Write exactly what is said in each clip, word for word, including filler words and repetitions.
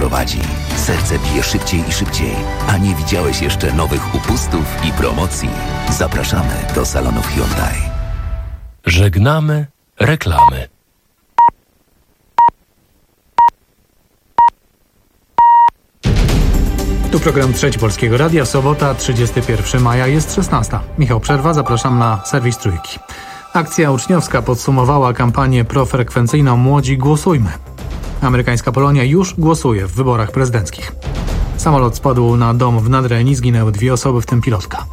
prowadzi. Serce bije szybciej i szybciej, a nie widziałeś jeszcze nowych upustów i promocji? Zapraszamy do salonów Hyundai. Żegnamy reklamy. Tu program Trzeci Polskiego Radia, sobota, trzydziestego pierwszego maja, jest szesnasta. Michał Przerwa, zapraszam na serwis Trójki. Akcja uczniowska podsumowała kampanię profrekwencyjną Młodzi Głosujmy. Amerykańska Polonia już głosuje w wyborach prezydenckich. Samolot spadł na dom w Nadrenii, zginęły dwie osoby, w tym pilotka.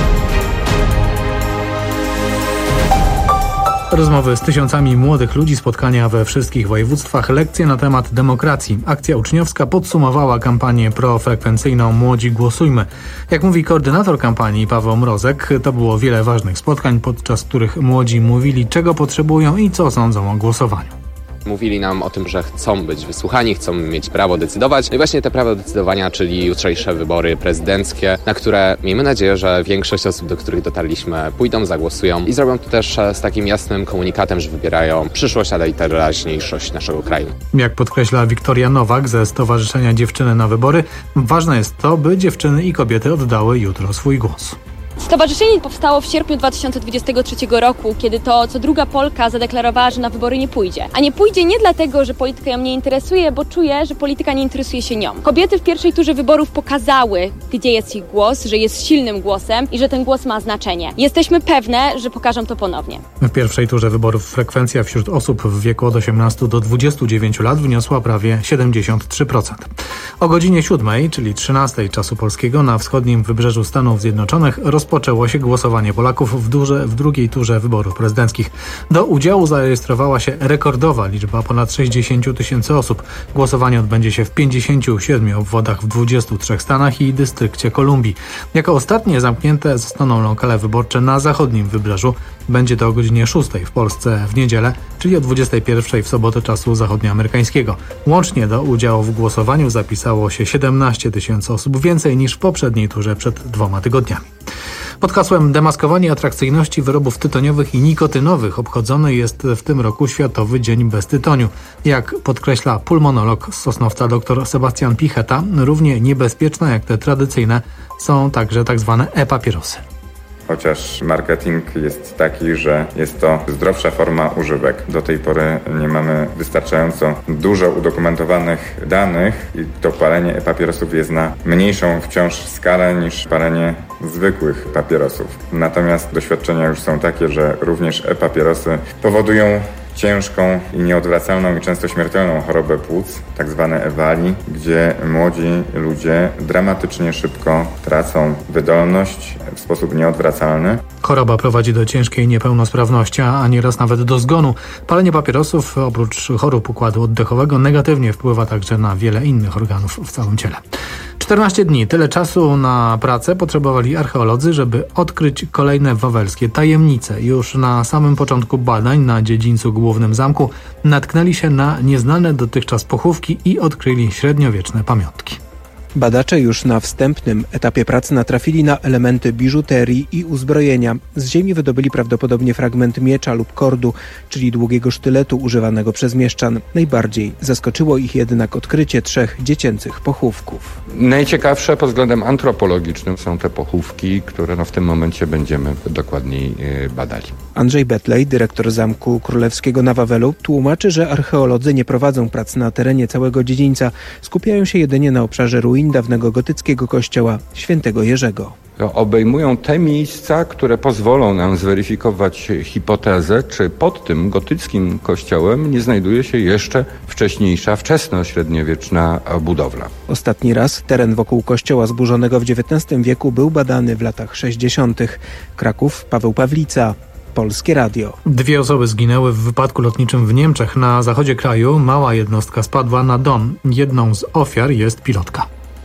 Rozmowy z tysiącami młodych ludzi, spotkania we wszystkich województwach, lekcje na temat demokracji. Akcja uczniowska podsumowała kampanię profrekwencyjną Młodzi Głosujmy. Jak mówi koordynator kampanii Paweł Mrozek, to było wiele ważnych spotkań, podczas których młodzi mówili, czego potrzebują i co sądzą o głosowaniu. Mówili nam o tym, że chcą być wysłuchani, chcą mieć prawo decydować. No i właśnie te prawo decydowania, czyli jutrzejsze wybory prezydenckie, na które miejmy nadzieję, że większość osób, do których dotarliśmy, pójdą, zagłosują i zrobią to też z takim jasnym komunikatem, że wybierają przyszłość, ale i teraźniejszość naszego kraju. Jak podkreśla Wiktoria Nowak ze Stowarzyszenia Dziewczyny na Wybory, ważne jest to, by dziewczyny i kobiety oddały jutro swój głos. Stowarzyszenie powstało w sierpniu dwa tysiące dwudziestego trzeciego roku, kiedy to co druga Polka zadeklarowała, że na wybory nie pójdzie. A nie pójdzie nie dlatego, że polityka ją nie interesuje, bo czuje, że polityka nie interesuje się nią. Kobiety w pierwszej turze wyborów pokazały, gdzie jest ich głos, że jest silnym głosem i że ten głos ma znaczenie. Jesteśmy pewne, że pokażą to ponownie. W pierwszej turze wyborów frekwencja wśród osób w wieku od osiemnastu do dwudziestu dziewięciu lat wyniosła prawie siedemdziesiąt trzy procent. O godzinie siódmej, czyli trzynastej czasu polskiego, na wschodnim wybrzeżu Stanów Zjednoczonych rozpoczęło się głosowanie Polaków w, durze, w drugiej turze wyborów prezydenckich. Do udziału zarejestrowała się rekordowa liczba ponad sześćdziesiąt tysięcy osób. Głosowanie odbędzie się w pięćdziesięciu siedmiu obwodach w dwudziestu trzech stanach i dystrykcie Kolumbii. Jako ostatnie zamknięte zostaną lokale wyborcze na zachodnim wybrzeżu. Będzie to o godzinie szóstej w Polsce w niedzielę, czyli o dwudziestej pierwszej w sobotę czasu zachodnioamerykańskiego. Łącznie do udziału w głosowaniu zapisało się siedemnaście tysięcy osób, więcej niż w poprzedniej turze przed dwoma tygodniami. Pod hasłem demaskowanie atrakcyjności wyrobów tytoniowych i nikotynowych obchodzony jest w tym roku Światowy Dzień bez tytoniu. Jak podkreśla pulmonolog z Sosnowca dr Sebastian Picheta, równie niebezpieczne jak te tradycyjne są także tak zwane e-papierosy. Chociaż marketing jest taki, że jest to zdrowsza forma używek. Do tej pory nie mamy wystarczająco dużo udokumentowanych danych i to palenie e-papierosów jest na mniejszą wciąż skalę niż palenie zwykłych papierosów. Natomiast doświadczenia już są takie, że również e-papierosy powodują ciężką i nieodwracalną i często śmiertelną chorobę płuc, tak zwane ewali, gdzie młodzi ludzie dramatycznie szybko tracą wydolność w sposób nieodwracalny. Choroba prowadzi do ciężkiej niepełnosprawności, a nieraz nawet do zgonu. Palenie papierosów oprócz chorób układu oddechowego negatywnie wpływa także na wiele innych organów w całym ciele. czternaście dni, tyle czasu na pracę potrzebowali archeolodzy, żeby odkryć kolejne wawelskie tajemnice. Już na samym początku badań na dziedzińcu Głównym Zamku natknęli się na nieznane dotychczas pochówki i odkryli średniowieczne pamiątki. Badacze już na wstępnym etapie pracy natrafili na elementy biżuterii i uzbrojenia. Z ziemi wydobyli prawdopodobnie fragment miecza lub kordu, czyli długiego sztyletu używanego przez mieszczan. Najbardziej zaskoczyło ich jednak odkrycie trzech dziecięcych pochówków. Najciekawsze pod względem antropologicznym są te pochówki, które no w tym momencie będziemy dokładniej badali. Andrzej Betlej, dyrektor Zamku Królewskiego na Wawelu, tłumaczy, że archeolodzy nie prowadzą prac na terenie całego dziedzińca, skupiają się jedynie na obszarze ruin dawnego gotyckiego kościoła świętego Jerzego. Obejmują te miejsca, które pozwolą nam zweryfikować hipotezę, czy pod tym gotyckim kościołem nie znajduje się jeszcze wcześniejsza, wczesnośredniowieczna budowla. Ostatni raz teren wokół kościoła zburzonego w dziewiętnastym wieku był badany w latach sześćdziesiątych. Kraków, Paweł Pawlica, Polskie Radio. Dwie osoby zginęły w wypadku lotniczym w Niemczech. Na zachodzie kraju mała jednostka spadła na dom. Jedną z ofiar jest pilotka.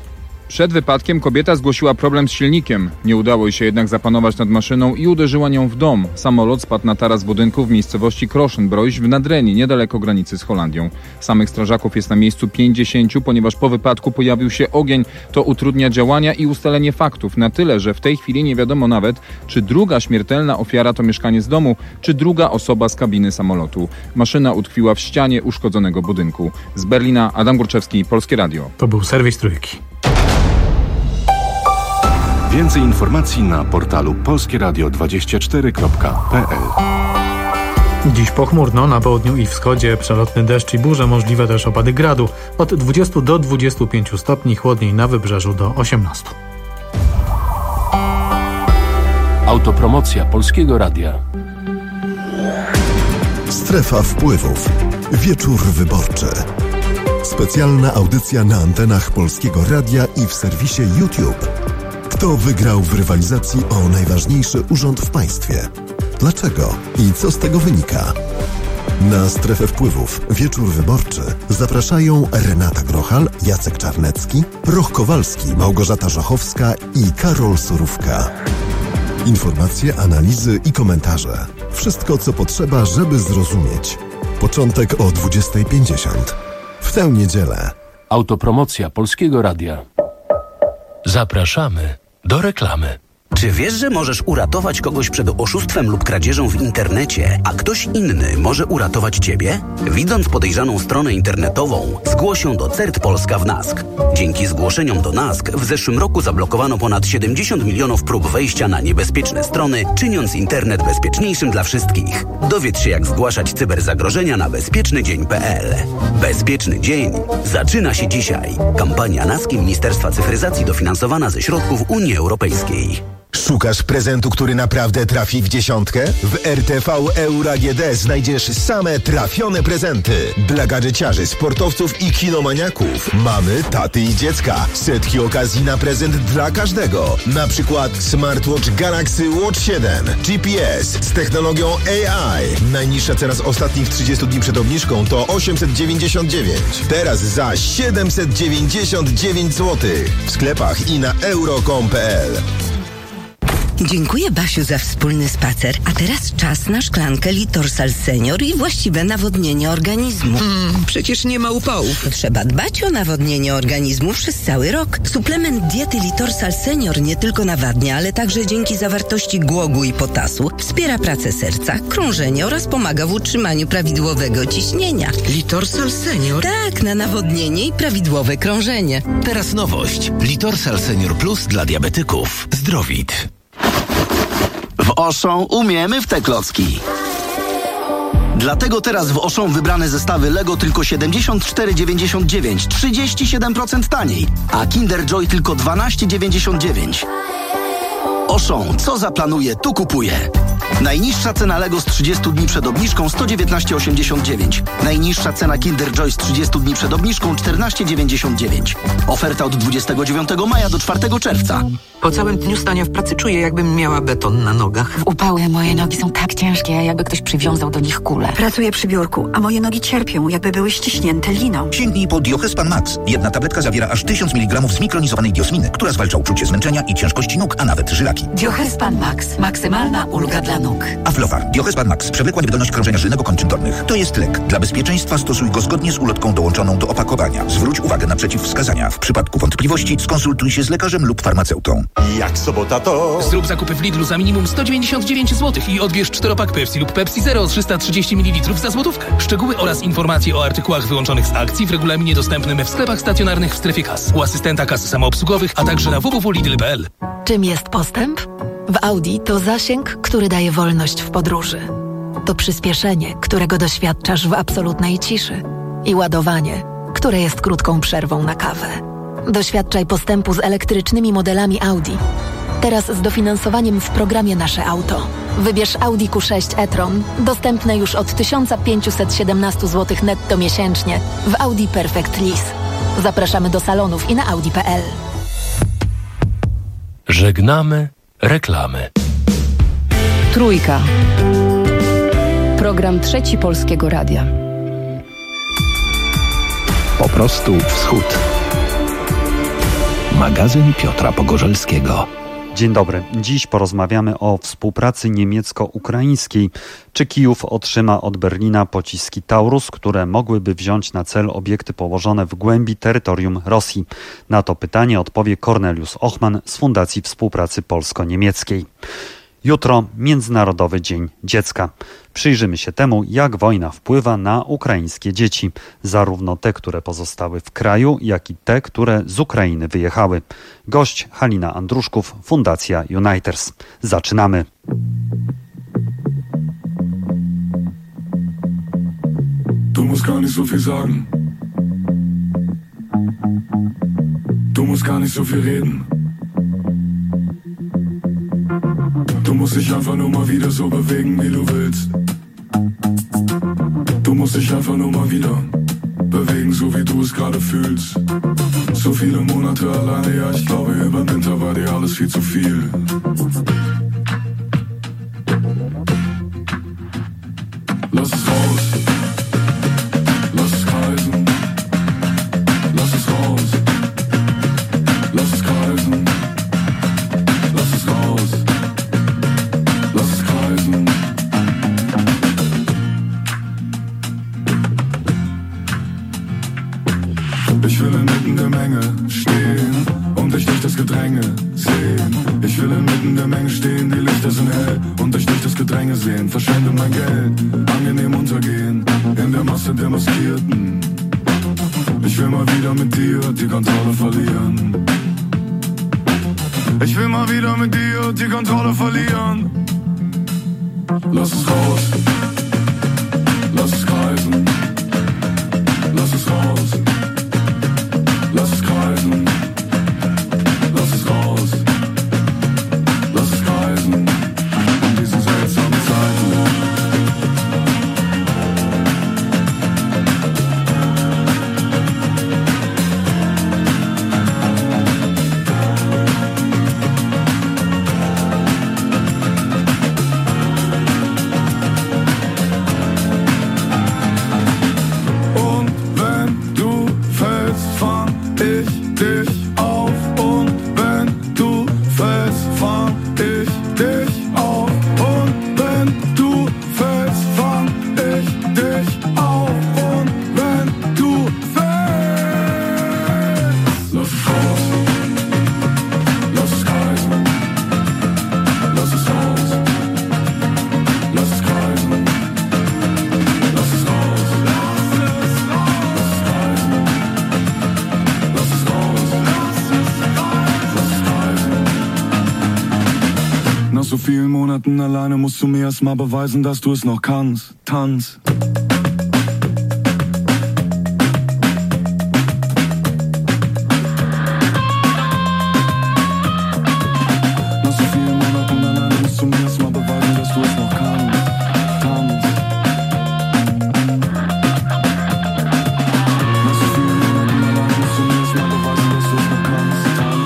Przed wypadkiem kobieta zgłosiła problem z silnikiem. Nie udało jej się jednak zapanować nad maszyną i uderzyła nią w dom. Samolot spadł na taras budynku w miejscowości Kroszenbroich w Nadrenii, niedaleko granicy z Holandią. Samych strażaków jest na miejscu pięćdziesięciu, ponieważ po wypadku pojawił się ogień. To utrudnia działania i ustalenie faktów. Na tyle, że w tej chwili nie wiadomo nawet, czy druga śmiertelna ofiara to mieszkaniec domu, czy druga osoba z kabiny samolotu. Maszyna utkwiła w ścianie uszkodzonego budynku. Z Berlina Adam Górczewski, Polskie Radio. To był serwis Trójki. Więcej informacji na portalu polskieradio dwadzieścia cztery kropka p l. Dziś pochmurno, na południu i wschodzie przelotny deszcz i burze, możliwe też opady gradu. Od dwudziestu do dwudziestu pięciu stopni, chłodniej na wybrzeżu do osiemnastu. Autopromocja Polskiego Radia. Strefa wpływów. Wieczór wyborczy. Specjalna audycja na antenach Polskiego Radia i w serwisie YouTube. Kto wygrał w rywalizacji o najważniejszy urząd w państwie? Dlaczego i co z tego wynika? Na Strefę Wpływów Wieczór Wyborczy zapraszają Renata Grochal, Jacek Czarnecki, Roch Kowalski, Małgorzata Żochowska i Karol Surówka. Informacje, analizy i komentarze. Wszystko, co potrzeba, żeby zrozumieć. Początek o dwudziestej pięćdziesiąt. W tę niedzielę. Autopromocja Polskiego Radia. Zapraszamy do reklamy. Czy wiesz, że możesz uratować kogoś przed oszustwem lub kradzieżą w internecie, a ktoś inny może uratować ciebie? Widząc podejrzaną stronę internetową, zgłoś ją do C E R T Polska w NASK. Dzięki zgłoszeniom do NASK w zeszłym roku zablokowano ponad siedemdziesiąt milionów prób wejścia na niebezpieczne strony, czyniąc internet bezpieczniejszym dla wszystkich. Dowiedz się, jak zgłaszać cyberzagrożenia na bezpieczny dzień kropka p l. Bezpieczny dzień zaczyna się dzisiaj. Kampania NASK i Ministerstwa Cyfryzacji dofinansowana ze środków Unii Europejskiej. Szukasz prezentu, który naprawdę trafi w dziesiątkę? W R T V Euro A G D znajdziesz same trafione prezenty. Dla gadżeciarzy, sportowców i kinomaniaków. Mamy, taty i dziecka. Setki okazji na prezent dla każdego. Na przykład smartwatch Galaxy Watch siedem, G P S z technologią A I. Najniższa cena z ostatnich trzydziestu dni przed obniżką to osiemset dziewięćdziesiąt dziewięć. Teraz za siedemset dziewięćdziesiąt dziewięć złotych. W sklepach i na euro kropka com kropka p l. Dziękuję, Basiu, za wspólny spacer. A teraz czas na szklankę Litorsal Senior i właściwe nawodnienie organizmu. Mm, przecież nie ma upałów. Trzeba dbać o nawodnienie organizmu przez cały rok. Suplement diety Litorsal Senior nie tylko nawadnia, ale także dzięki zawartości głogu i potasu wspiera pracę serca, krążenie oraz pomaga w utrzymaniu prawidłowego ciśnienia. Litorsal Senior? Tak, na nawodnienie i prawidłowe krążenie. Teraz nowość. Litorsal Senior Plus dla diabetyków. Zdrowit. W Auchan umiemy w te klocki. Dlatego teraz w Auchan wybrane zestawy Lego tylko siedemdziesiąt cztery dziewięćdziesiąt dziewięć, trzydzieści siedem procent taniej, a Kinder Joy tylko dwanaście dziewięćdziesiąt dziewięć. Auchan, co zaplanuje, tu kupuje. Najniższa cena Lego z trzydziestu dni przed obniżką sto dziewiętnaście osiemdziesiąt dziewięć. Najniższa cena Kinder Joy z trzydziestu dni przed obniżką czternaście dziewięćdziesiąt dziewięć. Oferta od dwudziestego dziewiątego maja do czwartego czerwca. Po całym dniu stania w pracy czuję, jakbym miała beton na nogach. W upały moje nogi są tak ciężkie, jakby ktoś przywiązał do nich kulę. Pracuję przy biurku, a moje nogi cierpią, jakby były ściśnięte liną. Sięgnij po Diohespan Max. Jedna tabletka zawiera aż tysiąc miligramów zmikronizowanej diosminy, która zwalcza uczucie zmęczenia i ciężkości nóg, a nawet żylaki. Diohespan Max. Maksymalna ulga dla nóg. Aflofar. Diohespan Max. Przewlekła niewydolność krążenia żylnego kończyn dolnych. To jest lek. Dla bezpieczeństwa stosuj go zgodnie z ulotką dołączoną do opakowania. Zwróć uwagę na przeciwwskazania. W przypadku wątpliwości skonsultuj się z lekarzem lub farmaceutą. Jak sobota to... Zrób zakupy w Lidlu za minimum sto dziewięćdziesiąt dziewięć złotych i odbierz czteropak Pepsi lub Pepsi Zero trzysta trzydzieści mililitrów za złotówkę. Szczegóły oraz informacje o artykułach wyłączonych z akcji w regulaminie dostępnym w sklepach stacjonarnych w strefie kas, u asystenta kas samoobsługowych, a także na w w w kropka lidl kropka p l. Czym jest postęp? W Audi to zasięg, który daje wolność w podróży. To przyspieszenie, którego doświadczasz w absolutnej ciszy. I ładowanie, które jest krótką przerwą na kawę. Doświadczaj postępu z elektrycznymi modelami Audi. Teraz z dofinansowaniem w programie Nasze Auto. Wybierz Audi Q sześć e-tron, dostępne już od tysiąc pięćset siedemnaście złotych netto miesięcznie w Audi Perfect Lease. Zapraszamy do salonów i na audi kropka p l. Żegnamy reklamy. Trójka. Program Trzeci Polskiego Radia. Po prostu wschód. Magazyn Piotra Pogorzelskiego. Dzień dobry. Dziś porozmawiamy o współpracy niemiecko-ukraińskiej. Czy Kijów otrzyma od Berlina pociski Taurus, które mogłyby wziąć na cel obiekty położone w głębi terytorium Rosji? Na to pytanie odpowie Cornelius Ochman z Fundacji Współpracy Polsko-Niemieckiej. Jutro Międzynarodowy Dzień Dziecka. Przyjrzymy się temu, jak wojna wpływa na ukraińskie dzieci. Zarówno te, które pozostały w kraju, jak i te, które z Ukrainy wyjechały. Gość Halina Andruszków, Fundacja Uniters. Zaczynamy. Du musst gar nicht so viel sagen. Du musst gar nicht so viel reden. Du musst dich einfach nur mal wieder so bewegen, wie du willst. Du musst dich einfach nur mal wieder bewegen, so wie du es gerade fühlst. So viele Monate alleine, ja, ich glaube, über den Winter war dir alles viel zu viel. Lass es raus. Lass es kreisen. Lass es raus. Lass es kreisen. Lass es raus. Lass es kreisen. Ich will inmitten der Menge stehen und dich durch das Gedränge sehen. Ich will inmitten der Menge stehen, die Lichter sind hell und dich durch das Gedränge sehen. Verschwende mein Geld, angenehm untergehen in der Masse der Maskierten. Ich will mal wieder mit dir die Kontrolle verlieren. Ich will mal wieder mit dir die Kontrolle verlieren. Lass es raus. Lass es kreisen. Lass es raus. Lass es kreisen. Lass es raus. Lass es kreisen. In diesen seltsamen Zeiten. So vielen Monaten alleine musst du mir erst mal beweisen, dass du es noch kannst. Tanz. Nach so vielen Monaten alleine musst du mir erst mal beweisen, dass du es noch kannst. Tanz. Nach so vielen Monaten alleine musst du mir erst mal beweisen, dass du es noch kannst. Tanz.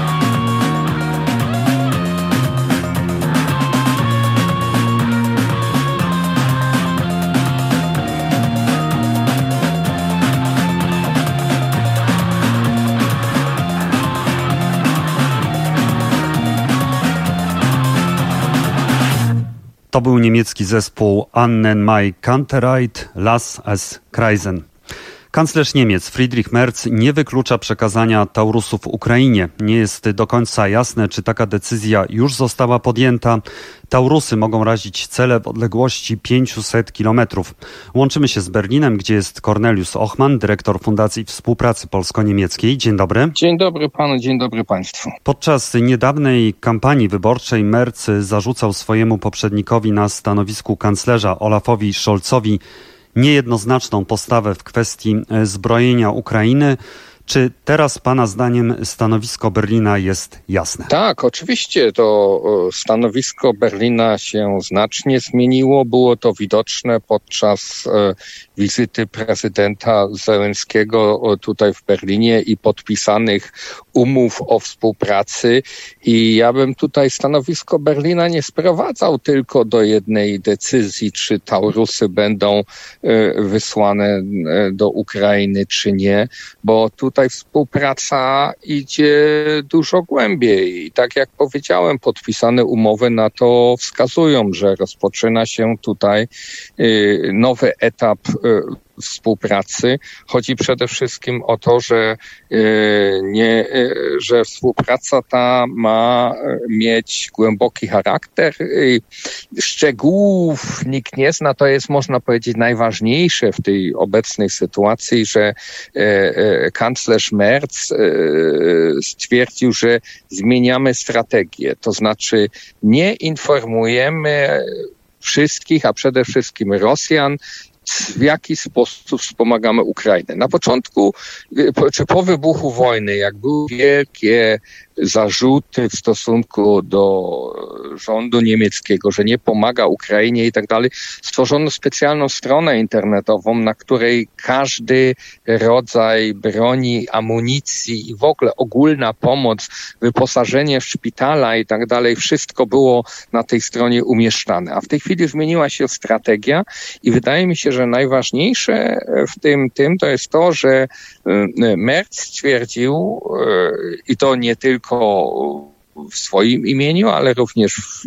To był niemiecki zespół Annen Mai Kantereit, Lass es kreisen. Kanclerz Niemiec Friedrich Merz nie wyklucza przekazania Taurusów Ukrainie. Nie jest do końca jasne, czy taka decyzja już została podjęta. Taurusy mogą razić cele w odległości pięćset kilometrów. Łączymy się z Berlinem, gdzie jest Cornelius Ochman, dyrektor Fundacji Współpracy Polsko-Niemieckiej. Dzień dobry. Dzień dobry panu, dzień dobry państwu. Podczas niedawnej kampanii wyborczej Merz zarzucał swojemu poprzednikowi na stanowisku kanclerza Olafowi Scholzowi niejednoznaczną postawę w kwestii zbrojenia Ukrainy. Czy teraz pana zdaniem stanowisko Berlina jest jasne? Tak, oczywiście to stanowisko Berlina się znacznie zmieniło. Było to widoczne podczas wizyty prezydenta Zełenskiego tutaj w Berlinie i podpisanych umów o współpracy. I ja bym tutaj stanowisko Berlina nie sprowadzał tylko do jednej decyzji, czy Taurusy będą wysłane do Ukrainy, czy nie, bo tutaj tutaj współpraca idzie dużo głębiej. I tak jak powiedziałem, podpisane umowy na to wskazują, że rozpoczyna się tutaj nowy etap współpracy. Chodzi przede wszystkim o to, że nie, że współpraca ta ma mieć głęboki charakter. Szczegółów nikt nie zna, to jest, można powiedzieć, najważniejsze w tej obecnej sytuacji, że kanclerz Merz stwierdził, że zmieniamy strategię, to znaczy nie informujemy wszystkich, a przede wszystkim Rosjan, w jaki sposób wspomagamy Ukrainę. Na początku, czy po wybuchu wojny, jak były wielkie zarzuty w stosunku do rządu niemieckiego, że nie pomaga Ukrainie i tak dalej, stworzono specjalną stronę internetową, na której każdy rodzaj broni, amunicji i w ogóle ogólna pomoc, wyposażenie w szpitala i tak dalej, wszystko było na tej stronie umieszczane. A w tej chwili zmieniła się strategia i wydaje mi się, że najważniejsze w tym, tym to jest to, że Merz stwierdził, i to nie tylko w swoim imieniu, ale również w,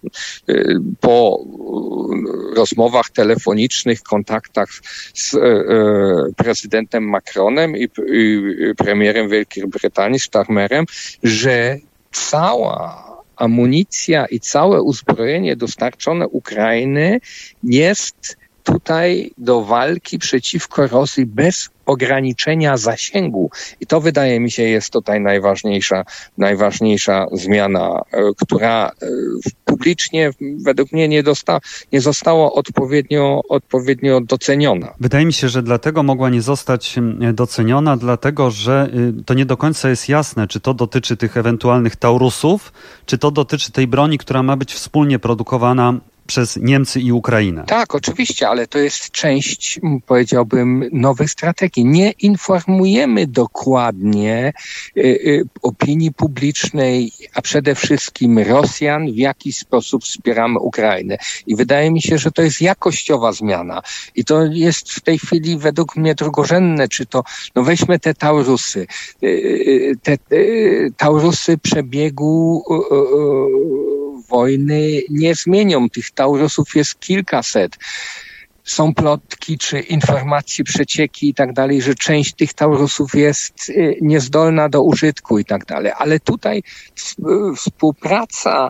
po rozmowach telefonicznych, kontaktach z prezydentem Macronem i, i premierem Wielkiej Brytanii, Starmerem, że cała amunicja i całe uzbrojenie dostarczone Ukrainy jest tutaj do walki przeciwko Rosji bez ograniczenia zasięgu. I to wydaje mi się jest tutaj najważniejsza, najważniejsza zmiana, która publicznie według mnie nie, dosta, nie została odpowiednio, odpowiednio doceniona. Wydaje mi się, że dlatego mogła nie zostać doceniona, dlatego że to nie do końca jest jasne, czy to dotyczy tych ewentualnych Taurusów, czy to dotyczy tej broni, która ma być wspólnie produkowana przez Niemcy i Ukrainę. Tak, oczywiście, ale to jest część, powiedziałbym, nowej strategii. Nie informujemy dokładnie y, y, opinii publicznej, a przede wszystkim Rosjan, w jaki sposób wspieramy Ukrainę. I wydaje mi się, że to jest jakościowa zmiana. I to jest w tej chwili według mnie drugorzędne, czy to, no weźmy te Taurusy. Y, y, te y, Taurusy przebiegu y, y, wojny nie zmienią. Tych Taurusów jest kilkaset. Są plotki czy informacje, przecieki i tak dalej, że część tych Taurusów jest niezdolna do użytku i tak dalej. Ale tutaj współpraca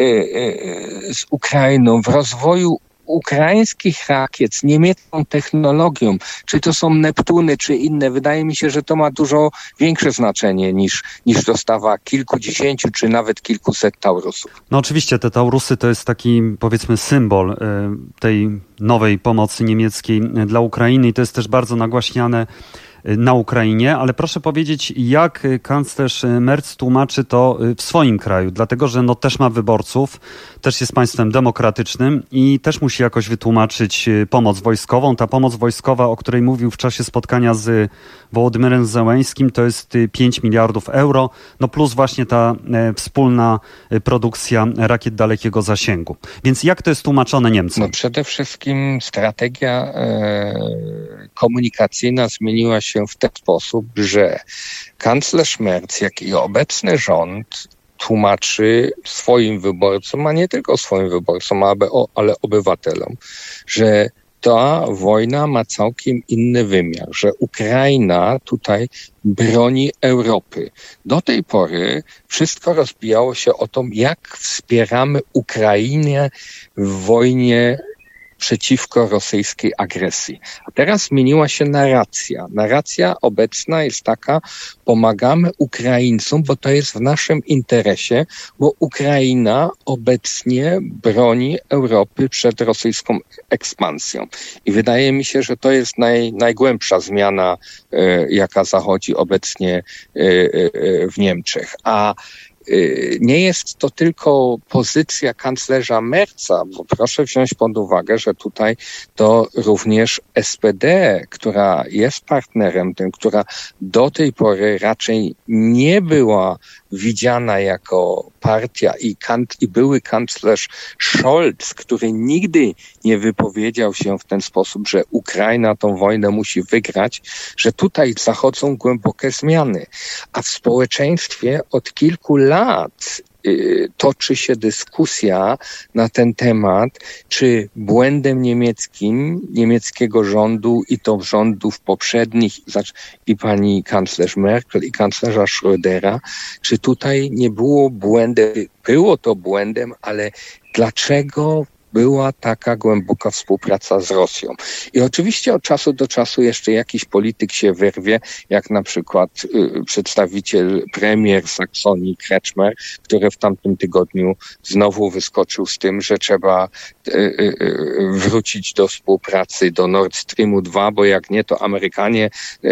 z Ukrainą w rozwoju ukraińskich rakiet z niemiecką technologią, czy to są Neptuny, czy inne, wydaje mi się, że to ma dużo większe znaczenie niż, niż dostawa kilkudziesięciu, czy nawet kilkuset Taurusów. No oczywiście te Taurusy to jest taki, powiedzmy, symbol tej nowej pomocy niemieckiej dla Ukrainy i to jest też bardzo nagłaśniane na Ukrainie, ale proszę powiedzieć, jak kanclerz Merz tłumaczy to w swoim kraju, dlatego że no też ma wyborców, też jest państwem demokratycznym i też musi jakoś wytłumaczyć pomoc wojskową. Ta pomoc wojskowa, o której mówił w czasie spotkania z Wołodymyrem Zełeńskim, to jest pięć miliardów euro, no plus właśnie ta wspólna produkcja rakiet dalekiego zasięgu. Więc jak to jest tłumaczone Niemcom? No przede wszystkim strategia e, komunikacyjna zmieniła się w ten sposób, że kanclerz Merz, jak i obecny rząd tłumaczy swoim wyborcom, a nie tylko swoim wyborcom, ale obywatelom, że ta wojna ma całkiem inny wymiar, że Ukraina tutaj broni Europy. Do tej pory wszystko rozbijało się o to, jak wspieramy Ukrainę w wojnie przeciwko rosyjskiej agresji. A teraz zmieniła się narracja. Narracja obecna jest taka, pomagamy Ukraińcom, bo to jest w naszym interesie, bo Ukraina obecnie broni Europy przed rosyjską ekspansją. I wydaje mi się, że to jest naj, najgłębsza zmiana, e, jaka zachodzi obecnie e, e, w Niemczech. A nie jest to tylko pozycja kanclerza Merza, bo proszę wziąć pod uwagę, że tutaj to również S P D, która jest partnerem tym, która do tej pory raczej nie była widziana jako partia i, kant, i były kanclerz Scholz, który nigdy nie wypowiedział się w ten sposób, że Ukraina tą wojnę musi wygrać, że tutaj zachodzą głębokie zmiany. A w społeczeństwie od kilku lat toczy się dyskusja na ten temat, czy błędem niemieckim, niemieckiego rządu i to rządów poprzednich, i pani kanclerz Merkel, i kanclerza Schrödera, czy tutaj nie było błędem, było to błędem, ale dlaczego była taka głęboka współpraca z Rosją. I oczywiście od czasu do czasu jeszcze jakiś polityk się wyrwie, jak na przykład y, przedstawiciel premier Saksonii Kretschmer, który w tamtym tygodniu znowu wyskoczył z tym, że trzeba y, y, wrócić do współpracy do Nord Streamu dwa, bo jak nie, to Amerykanie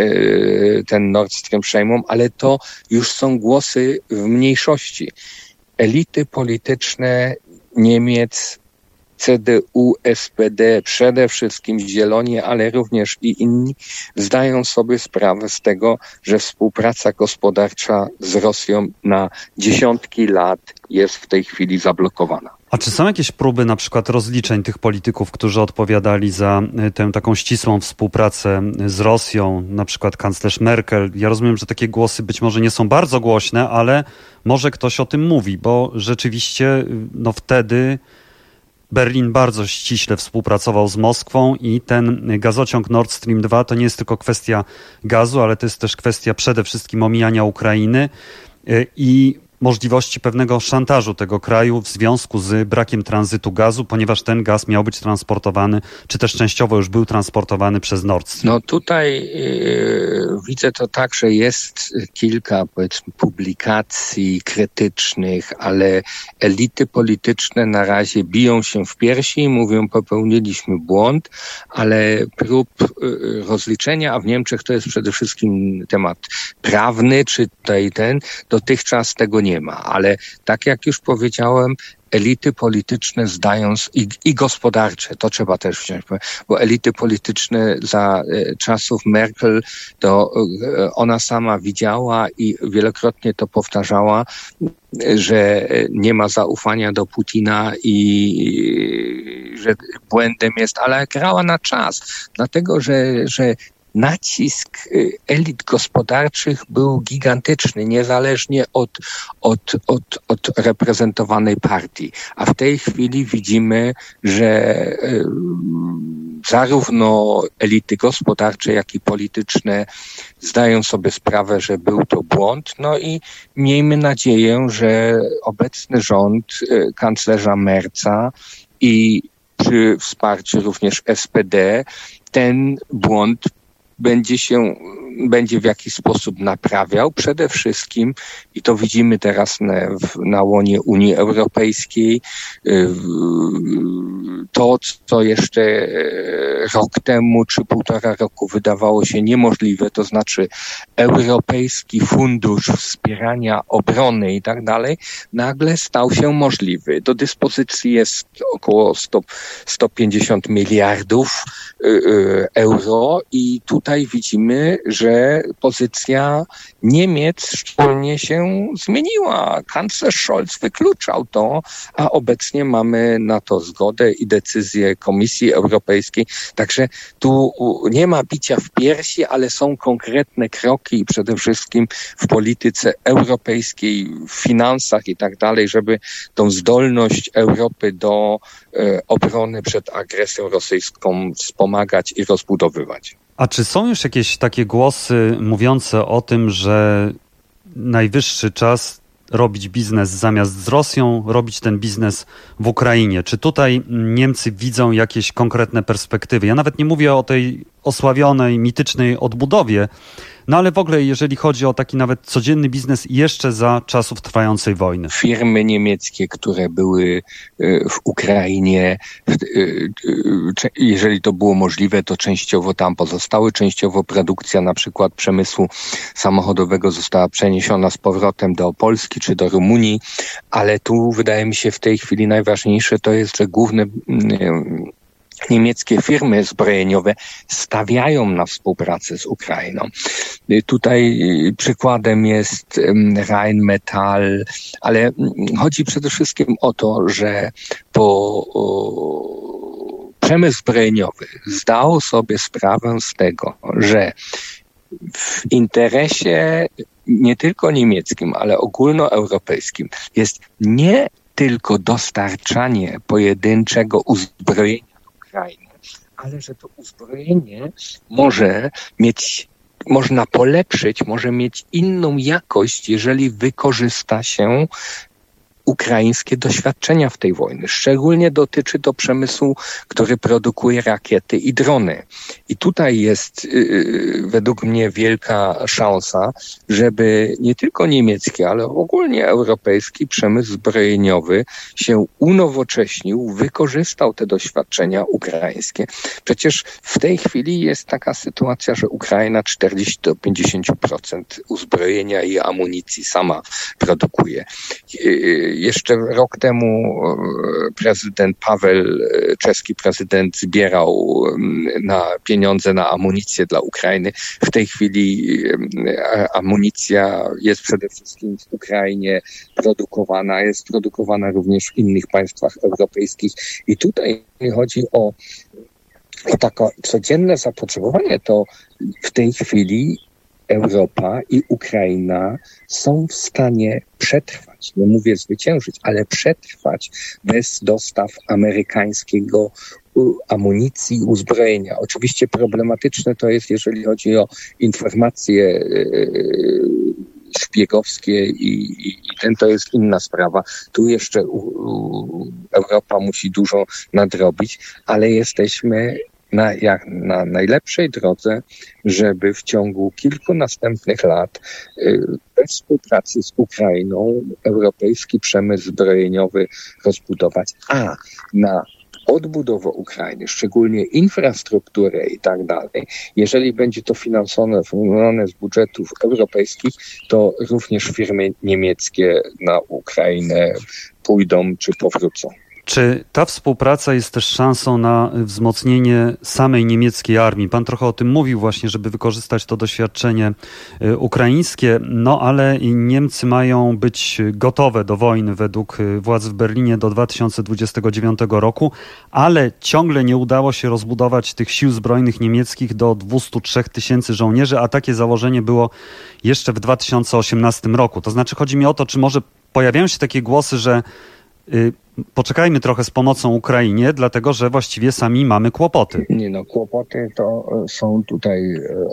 y, ten Nord Stream przejmą, ale to już są głosy w mniejszości. Elity polityczne Niemiec, C D U, S P D, przede wszystkim Zieloni, ale również i inni zdają sobie sprawę z tego, że współpraca gospodarcza z Rosją na dziesiątki lat jest w tej chwili zablokowana. A czy są jakieś próby na przykład rozliczeń tych polityków, którzy odpowiadali za tę taką ścisłą współpracę z Rosją, na przykład kanclerz Merkel? Ja rozumiem, że takie głosy być może nie są bardzo głośne, ale może ktoś o tym mówi, bo rzeczywiście no wtedy Berlin bardzo ściśle współpracował z Moskwą i ten gazociąg Nord Stream dwa to nie jest tylko kwestia gazu, ale to jest też kwestia przede wszystkim omijania Ukrainy i możliwości pewnego szantażu tego kraju w związku z brakiem tranzytu gazu, ponieważ ten gaz miał być transportowany, czy też częściowo już był transportowany przez Nord Stream. No tutaj yy, widzę to tak, że jest kilka, powiedzmy, publikacji krytycznych, ale elity polityczne na razie biją się w piersi i mówią, popełniliśmy błąd, ale prób yy, rozliczenia, a w Niemczech to jest przede wszystkim temat prawny, czy tutaj ten, dotychczas tego nie ma, ale tak jak już powiedziałem, elity polityczne zdają i, i gospodarcze, to trzeba też wziąć, bo elity polityczne za e, czasów Merkel, to e, ona sama widziała i wielokrotnie to powtarzała, że nie ma zaufania do Putina i że błędem jest, ale grała na czas, dlatego że, że nacisk elit gospodarczych był gigantyczny, niezależnie od, od, od, od reprezentowanej partii. A w tej chwili widzimy, że y, zarówno elity gospodarcze, jak i polityczne zdają sobie sprawę, że był to błąd. No i miejmy nadzieję, że obecny rząd y, kanclerza Merza i przy wsparciu również S P D ten błąd będzie się, będzie w jakiś sposób naprawiał. Przede wszystkim, i to widzimy teraz na, na łonie Unii Europejskiej, to, co jeszcze rok temu czy półtora roku wydawało się niemożliwe, to znaczy Europejski Fundusz Wspierania Obrony i tak dalej, nagle stał się możliwy. Do dyspozycji jest około sto pięćdziesiąt miliardów euro i tutaj widzimy, że pozycja Niemiec szczególnie się zmieniła. Kanclerz Scholz wykluczał to, a obecnie mamy na to zgodę i decyzję Komisji Europejskiej. Także tu nie ma bicia w piersi, ale są konkretne kroki i przede wszystkim w polityce europejskiej, w finansach i tak dalej, żeby tą zdolność Europy do e, obrony przed agresją rosyjską wspomagać i rozbudowywać. A czy są już jakieś takie głosy mówiące o tym, że najwyższy czas robić biznes zamiast z Rosją, robić ten biznes w Ukrainie? Czy tutaj Niemcy widzą jakieś konkretne perspektywy? Ja nawet nie mówię o tej osławionej, mitycznej odbudowie, no ale w ogóle jeżeli chodzi o taki nawet codzienny biznes jeszcze za czasów trwającej wojny. Firmy niemieckie, które były w Ukrainie, jeżeli to było możliwe, to częściowo tam pozostały, częściowo produkcja na przykład przemysłu samochodowego została przeniesiona z powrotem do Polski czy do Rumunii, ale tu wydaje mi się w tej chwili najważniejsze to jest, że główne niemieckie firmy zbrojeniowe stawiają na współpracę z Ukrainą. Tutaj przykładem jest Rheinmetall, ale chodzi przede wszystkim o to, że po przemysł zbrojeniowy zdał sobie sprawę z tego, że w interesie nie tylko niemieckim, ale ogólnoeuropejskim jest nie tylko dostarczanie pojedynczego uzbrojenia do Ukrainy, ale że to uzbrojenie może mieć, można polepszyć, może mieć inną jakość, jeżeli wykorzysta się ukraińskie doświadczenia w tej wojnie. Szczególnie dotyczy to przemysłu, który produkuje rakiety i drony. I tutaj jest yy, według mnie wielka szansa, żeby nie tylko niemiecki, ale ogólnie europejski przemysł zbrojeniowy się unowocześnił, wykorzystał te doświadczenia ukraińskie. Przecież w tej chwili jest taka sytuacja, że Ukraina czterdzieści do pięćdziesięciu procent uzbrojenia i amunicji sama produkuje. Yy, Jeszcze rok temu prezydent Paweł, czeski prezydent, zbierał na pieniądze na amunicję dla Ukrainy. W tej chwili amunicja jest przede wszystkim w Ukrainie produkowana, jest produkowana również w innych państwach europejskich. I tutaj chodzi o, o takie codzienne zapotrzebowanie, to w tej chwili Europa i Ukraina są w stanie przetrwać, nie mówię zwyciężyć, ale przetrwać bez dostaw amerykańskiego amunicji, uzbrojenia. Oczywiście problematyczne to jest, jeżeli chodzi o informacje szpiegowskie i, i, i ten to jest inna sprawa. Tu jeszcze u, u, Europa musi dużo nadrobić, ale jesteśmy Na, jak, na najlepszej drodze, żeby w ciągu kilku następnych lat y, bez współpracy z Ukrainą europejski przemysł zbrojeniowy rozbudować, a na odbudowę Ukrainy, szczególnie infrastrukturę i tak dalej, jeżeli będzie to finansowane, finansowane z budżetów europejskich, to również firmy niemieckie na Ukrainę pójdą czy powrócą. Czy ta współpraca jest też szansą na wzmocnienie samej niemieckiej armii? Pan trochę o tym mówił właśnie, żeby wykorzystać to doświadczenie ukraińskie, no ale Niemcy mają być gotowe do wojny według władz w Berlinie do dwa tysiące dwudziestego dziewiątego roku, ale ciągle nie udało się rozbudować tych sił zbrojnych niemieckich do dwustu trzech tysięcy żołnierzy, a takie założenie było jeszcze w dwa tysiące osiemnastym roku. To znaczy chodzi mi o to, czy może pojawiają się takie głosy, że y, poczekajmy trochę z pomocą Ukrainie, dlatego że właściwie sami mamy kłopoty. Nie no, kłopoty to są tutaj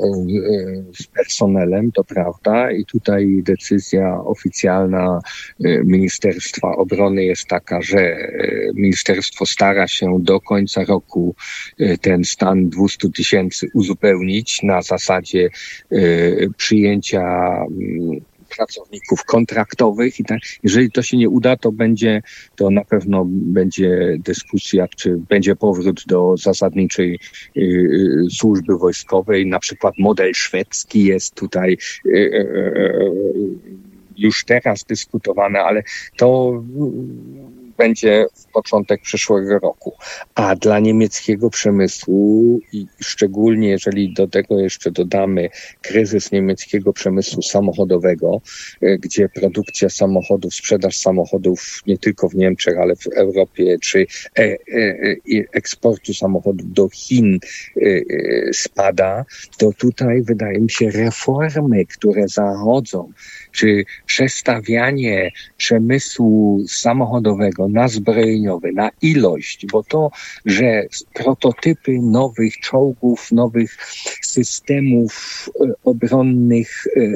z personelem, to prawda, i tutaj decyzja oficjalna Ministerstwa Obrony jest taka, że ministerstwo stara się do końca roku ten stan dwustu tysięcy uzupełnić na zasadzie przyjęcia pracowników kontraktowych i tak. Jeżeli to się nie uda, to będzie, to na pewno będzie dyskusja, czy będzie powrót do zasadniczej y, służby wojskowej. Na przykład model szwedzki jest tutaj y, y, y, już teraz dyskutowany, ale to będzie w początek przyszłego roku. A dla niemieckiego przemysłu i szczególnie jeżeli do tego jeszcze dodamy kryzys niemieckiego przemysłu samochodowego, gdzie produkcja samochodów, sprzedaż samochodów nie tylko w Niemczech, ale w Europie, czy e, e, eksportu samochodów do Chin e, e, spada, to tutaj wydaje mi się reformy, które zachodzą, czy przestawianie przemysłu samochodowego na zbrojeniowy, na ilość, bo to, że prototypy nowych czołgów, nowych systemów obronnych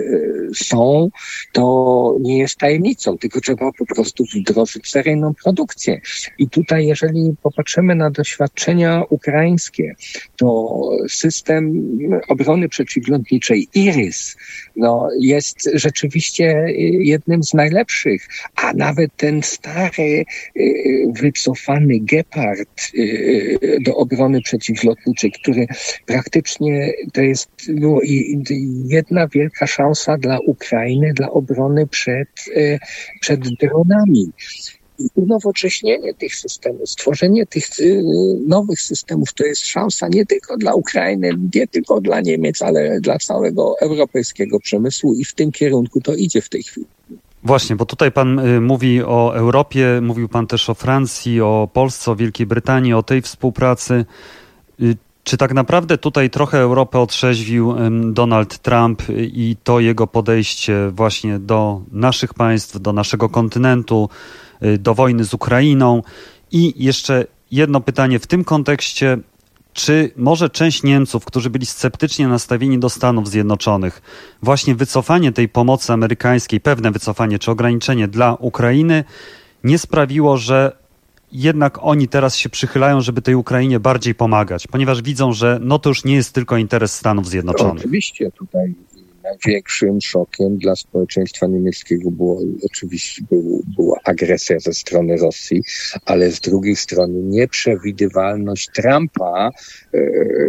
są, to nie jest tajemnicą, tylko trzeba po prostu wdrożyć seryjną produkcję. I tutaj, jeżeli popatrzymy na doświadczenia ukraińskie, to system obrony przeciwlotniczej IRIS no, jest rzeczywiście jednym z najlepszych, a nawet ten stary, wycofany Gepard do obrony przeciwlotniczej, który praktycznie to jest no, jedna wielka szansa dla Ukrainy, dla obrony przed, przed dronami. unowocześnienie tych systemów, stworzenie tych nowych systemów to jest szansa nie tylko dla Ukrainy, nie tylko dla Niemiec, ale dla całego europejskiego przemysłu i w tym kierunku to idzie w tej chwili. Właśnie, bo tutaj pan y, mówi o Europie, mówił pan też o Francji, o Polsce, o Wielkiej Brytanii, o tej współpracy. Y, czy tak naprawdę tutaj trochę Europę otrzeźwił y, Donald Trump y, i to jego podejście właśnie do naszych państw, do naszego kontynentu, y, do wojny z Ukrainą? I jeszcze jedno pytanie w tym kontekście. Czy może część Niemców, którzy byli sceptycznie nastawieni do Stanów Zjednoczonych, właśnie wycofanie tej pomocy amerykańskiej, pewne wycofanie czy ograniczenie dla Ukrainy nie sprawiło, że jednak oni teraz się przychylają, żeby tej Ukrainie bardziej pomagać, ponieważ widzą, że no to już nie jest tylko interes Stanów Zjednoczonych? No, oczywiście tutaj największym szokiem dla społeczeństwa niemieckiego było oczywiście był, była agresja ze strony Rosji, ale z drugiej strony nieprzewidywalność Trumpa e,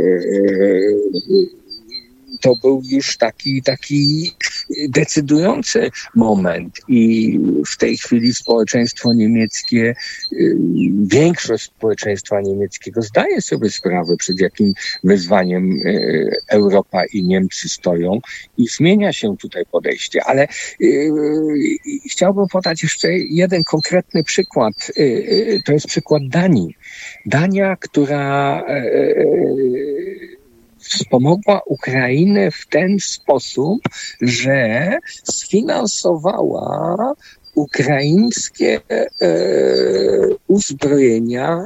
to był już taki, taki decydujący moment i w tej chwili społeczeństwo niemieckie, większość społeczeństwa niemieckiego zdaje sobie sprawę, przed jakim wyzwaniem Europa i Niemcy stoją i zmienia się tutaj podejście. Ale chciałbym podać jeszcze jeden konkretny przykład. To jest przykład Danii. Dania, która wspomogła Ukrainę w ten sposób, że sfinansowała ukraińskie e, uzbrojenia,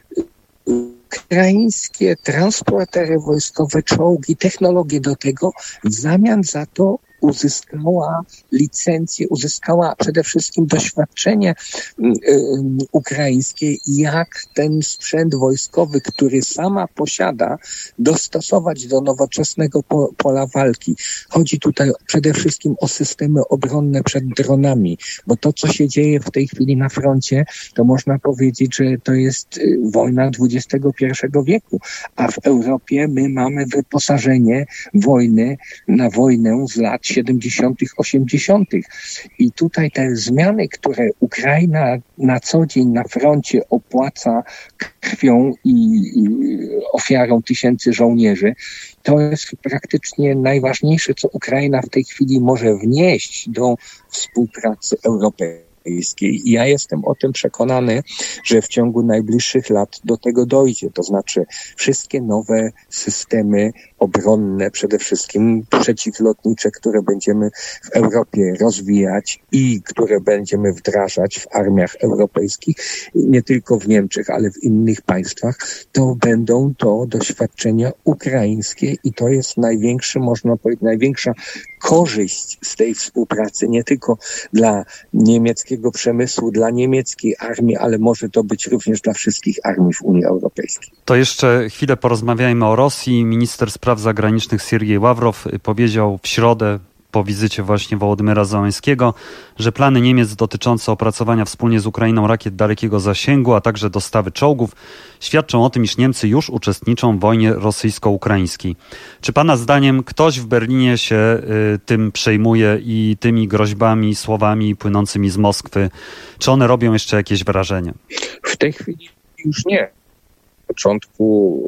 ukraińskie transportery wojskowe, czołgi, technologię do tego, w zamian za to uzyskała licencję, uzyskała przede wszystkim doświadczenie y, y, ukraińskie, jak ten sprzęt wojskowy, który sama posiada, dostosować do nowoczesnego po, pola walki. Chodzi tutaj przede wszystkim o systemy obronne przed dronami, bo to, co się dzieje w tej chwili na froncie, to można powiedzieć, że to jest y, wojna dwudziestego pierwszego wieku, a w Europie my mamy wyposażenie wojny na wojnę z lat siedemdziesiątych, osiemdziesiątych. I tutaj te zmiany, które Ukraina na co dzień na froncie opłaca krwią i, i ofiarą tysięcy żołnierzy, to jest praktycznie najważniejsze, co Ukraina w tej chwili może wnieść do współpracy europejskiej. I ja jestem o tym przekonany, że w ciągu najbliższych lat do tego dojdzie. To znaczy wszystkie nowe systemy obronne, przede wszystkim przeciwlotnicze, które będziemy w Europie rozwijać i które będziemy wdrażać w armiach europejskich, nie tylko w Niemczech, ale w innych państwach, to będą to doświadczenia ukraińskie i to jest największy, można powiedzieć, największa korzyść z tej współpracy, nie tylko dla niemieckiego przemysłu, dla niemieckiej armii, ale może to być również dla wszystkich armii w Unii Europejskiej. To jeszcze chwilę porozmawiajmy o Rosji. Minister spraw zagranicznych Siergiej Ławrow powiedział w środę po wizycie właśnie Wołodymyra Zełenskiego, że plany Niemiec dotyczące opracowania wspólnie z Ukrainą rakiet dalekiego zasięgu, a także dostawy czołgów świadczą o tym, iż Niemcy już uczestniczą w wojnie rosyjsko-ukraińskiej. Czy pana zdaniem ktoś w Berlinie się y, tym przejmuje i tymi groźbami, słowami płynącymi z Moskwy, czy one robią jeszcze jakieś wrażenie? W tej chwili już nie. W początku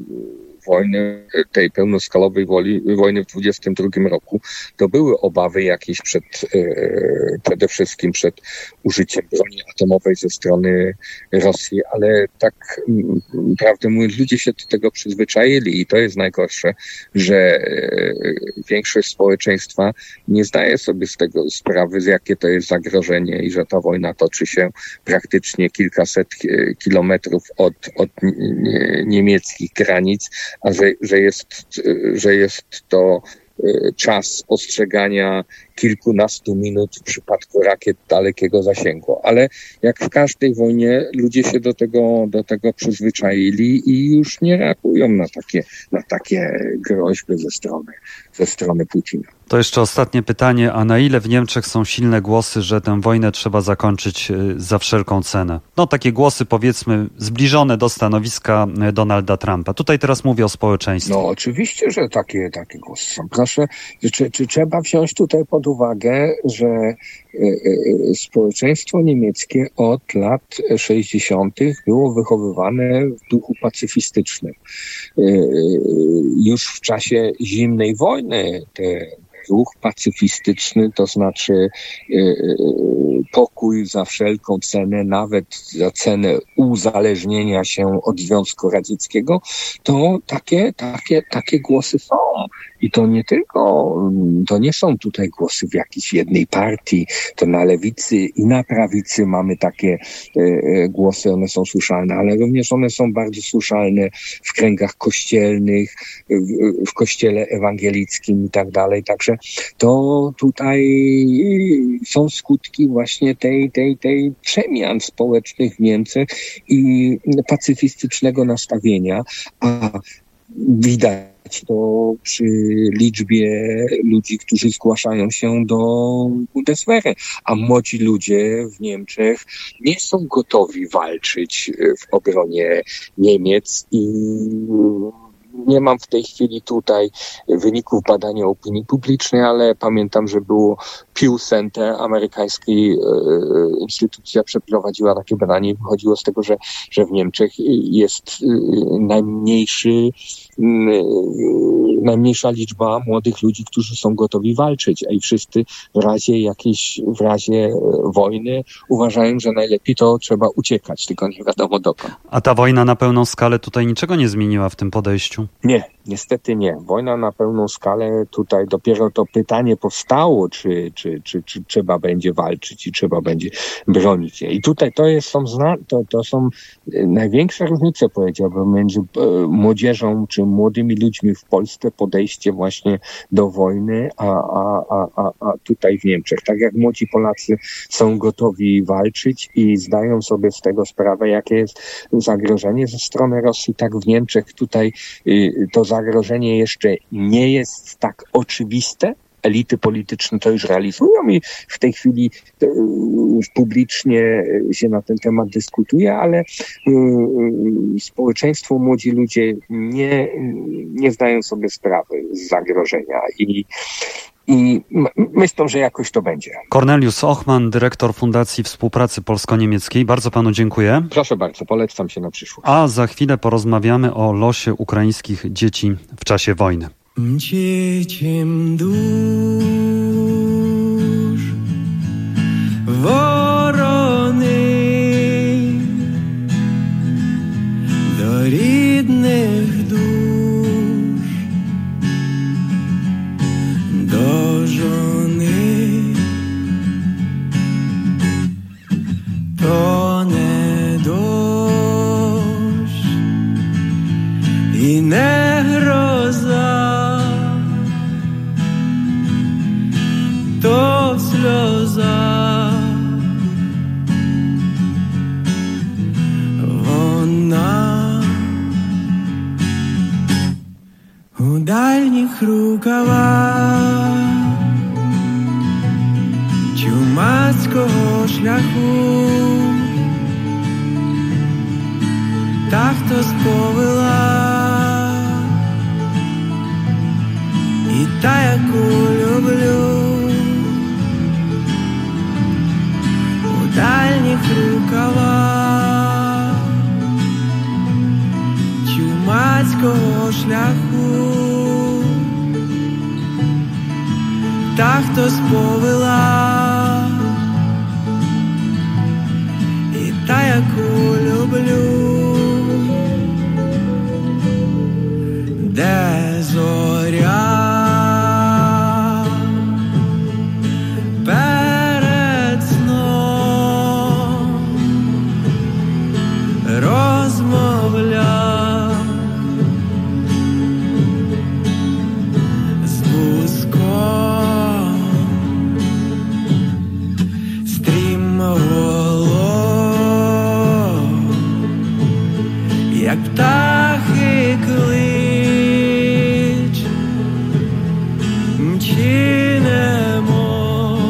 wojny, tej pełnoskalowej woli, wojny w dwudziestym drugim roku, to były obawy jakieś przed, e, przede wszystkim przed użyciem broni atomowej ze strony Rosji, ale tak m, prawdę mówiąc, ludzie się do tego przyzwyczaili i to jest najgorsze, że e, większość społeczeństwa nie zdaje sobie z tego sprawy, z jakie to jest zagrożenie i że ta wojna toczy się praktycznie kilkaset kilometrów od, od niemieckich granic, a że, że, jest, że jest to czas ostrzegania kilkunastu minut w przypadku rakiet dalekiego zasięgu. Ale jak w każdej wojnie ludzie się do tego, do tego przyzwyczaili i już nie reagują na takie, na takie groźby ze strony, ze strony Putina. To jeszcze ostatnie pytanie, a na ile w Niemczech są silne głosy, że tę wojnę trzeba zakończyć za wszelką cenę? No takie głosy, powiedzmy, zbliżone do stanowiska Donalda Trumpa. Tutaj teraz mówię o społeczeństwie. No oczywiście, że takie, takie głosy są. Proszę, czy, czy trzeba wziąć tutaj pod uwagę, że społeczeństwo niemieckie od lat sześćdziesiątych było wychowywane w duchu pacyfistycznym. Już w czasie zimnej wojny te ruch pacyfistyczny, to znaczy pokój za wszelką cenę, nawet za cenę uzależnienia się od Związku Radzieckiego, to takie, takie, takie głosy są. I to nie tylko, to nie są tutaj głosy w jakiejś jednej partii, to na lewicy i na prawicy mamy takie e, głosy, one są słyszalne, ale również one są bardzo słyszalne w kręgach kościelnych, w, w kościele ewangelickim i tak dalej. Także to tutaj są skutki właśnie tej, tej, tej przemian społecznych w Niemczech i pacyfistycznego nastawienia, a widać to przy liczbie ludzi, którzy zgłaszają się do Bundeswehry, a młodzi ludzie w Niemczech nie są gotowi walczyć w obronie Niemiec i nie mam w tej chwili tutaj wyników badania opinii publicznej, ale pamiętam, że było Pew Center, amerykańska instytucja, przeprowadziła takie badanie i wychodziło z tego, że, że w Niemczech jest najmniejszy najmniejsza liczba młodych ludzi, którzy są gotowi walczyć, a i wszyscy w razie jakiejś, w razie wojny uważają, że najlepiej to trzeba uciekać, tylko nie wiadomo dokąd. A ta wojna na pełną skalę tutaj niczego nie zmieniła w tym podejściu? Nie, niestety nie. Wojna na pełną skalę, tutaj dopiero to pytanie powstało, czy, czy, czy, czy trzeba będzie walczyć i trzeba będzie bronić się. I tutaj to jest, są, zna, to, to są największe różnice, powiedziałbym, między młodzieżą czy młodymi ludźmi w Polsce, podejście właśnie do wojny, a, a, a, a, a tutaj w Niemczech. Tak jak młodzi Polacy są gotowi walczyć i zdają sobie z tego sprawę, jakie jest zagrożenie ze strony Rosji, tak w Niemczech tutaj y, to zagrożenie jeszcze nie jest tak oczywiste. Elity polityczne to już realizują i w tej chwili już publicznie się na ten temat dyskutuje, ale społeczeństwo, młodzi ludzie nie, nie zdają sobie sprawy z zagrożenia i I myślę, że jakoś to będzie. Cornelius Ochman, dyrektor Fundacji Współpracy Polsko-Niemieckiej. Bardzo panu dziękuję. Proszę bardzo, polecam się na przyszłość. A za chwilę porozmawiamy o losie ukraińskich dzieci w czasie wojny. Dzieciem dusz worony do rідних душ, do żony to nie dość i nie groza. To сльоза, вона у дальніх рукавах чумацького шляху, та хто сповела, і та, яку люблю. В дальніх рукавах чумацького шляху, та, хто сповела, і та, яку люблю, де зоря розмовля з буском, стрімголов, як птахи клич, мчинемо,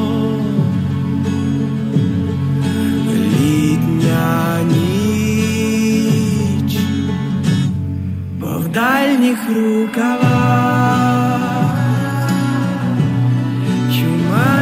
літня ніч, бо в дальніх рукавах чума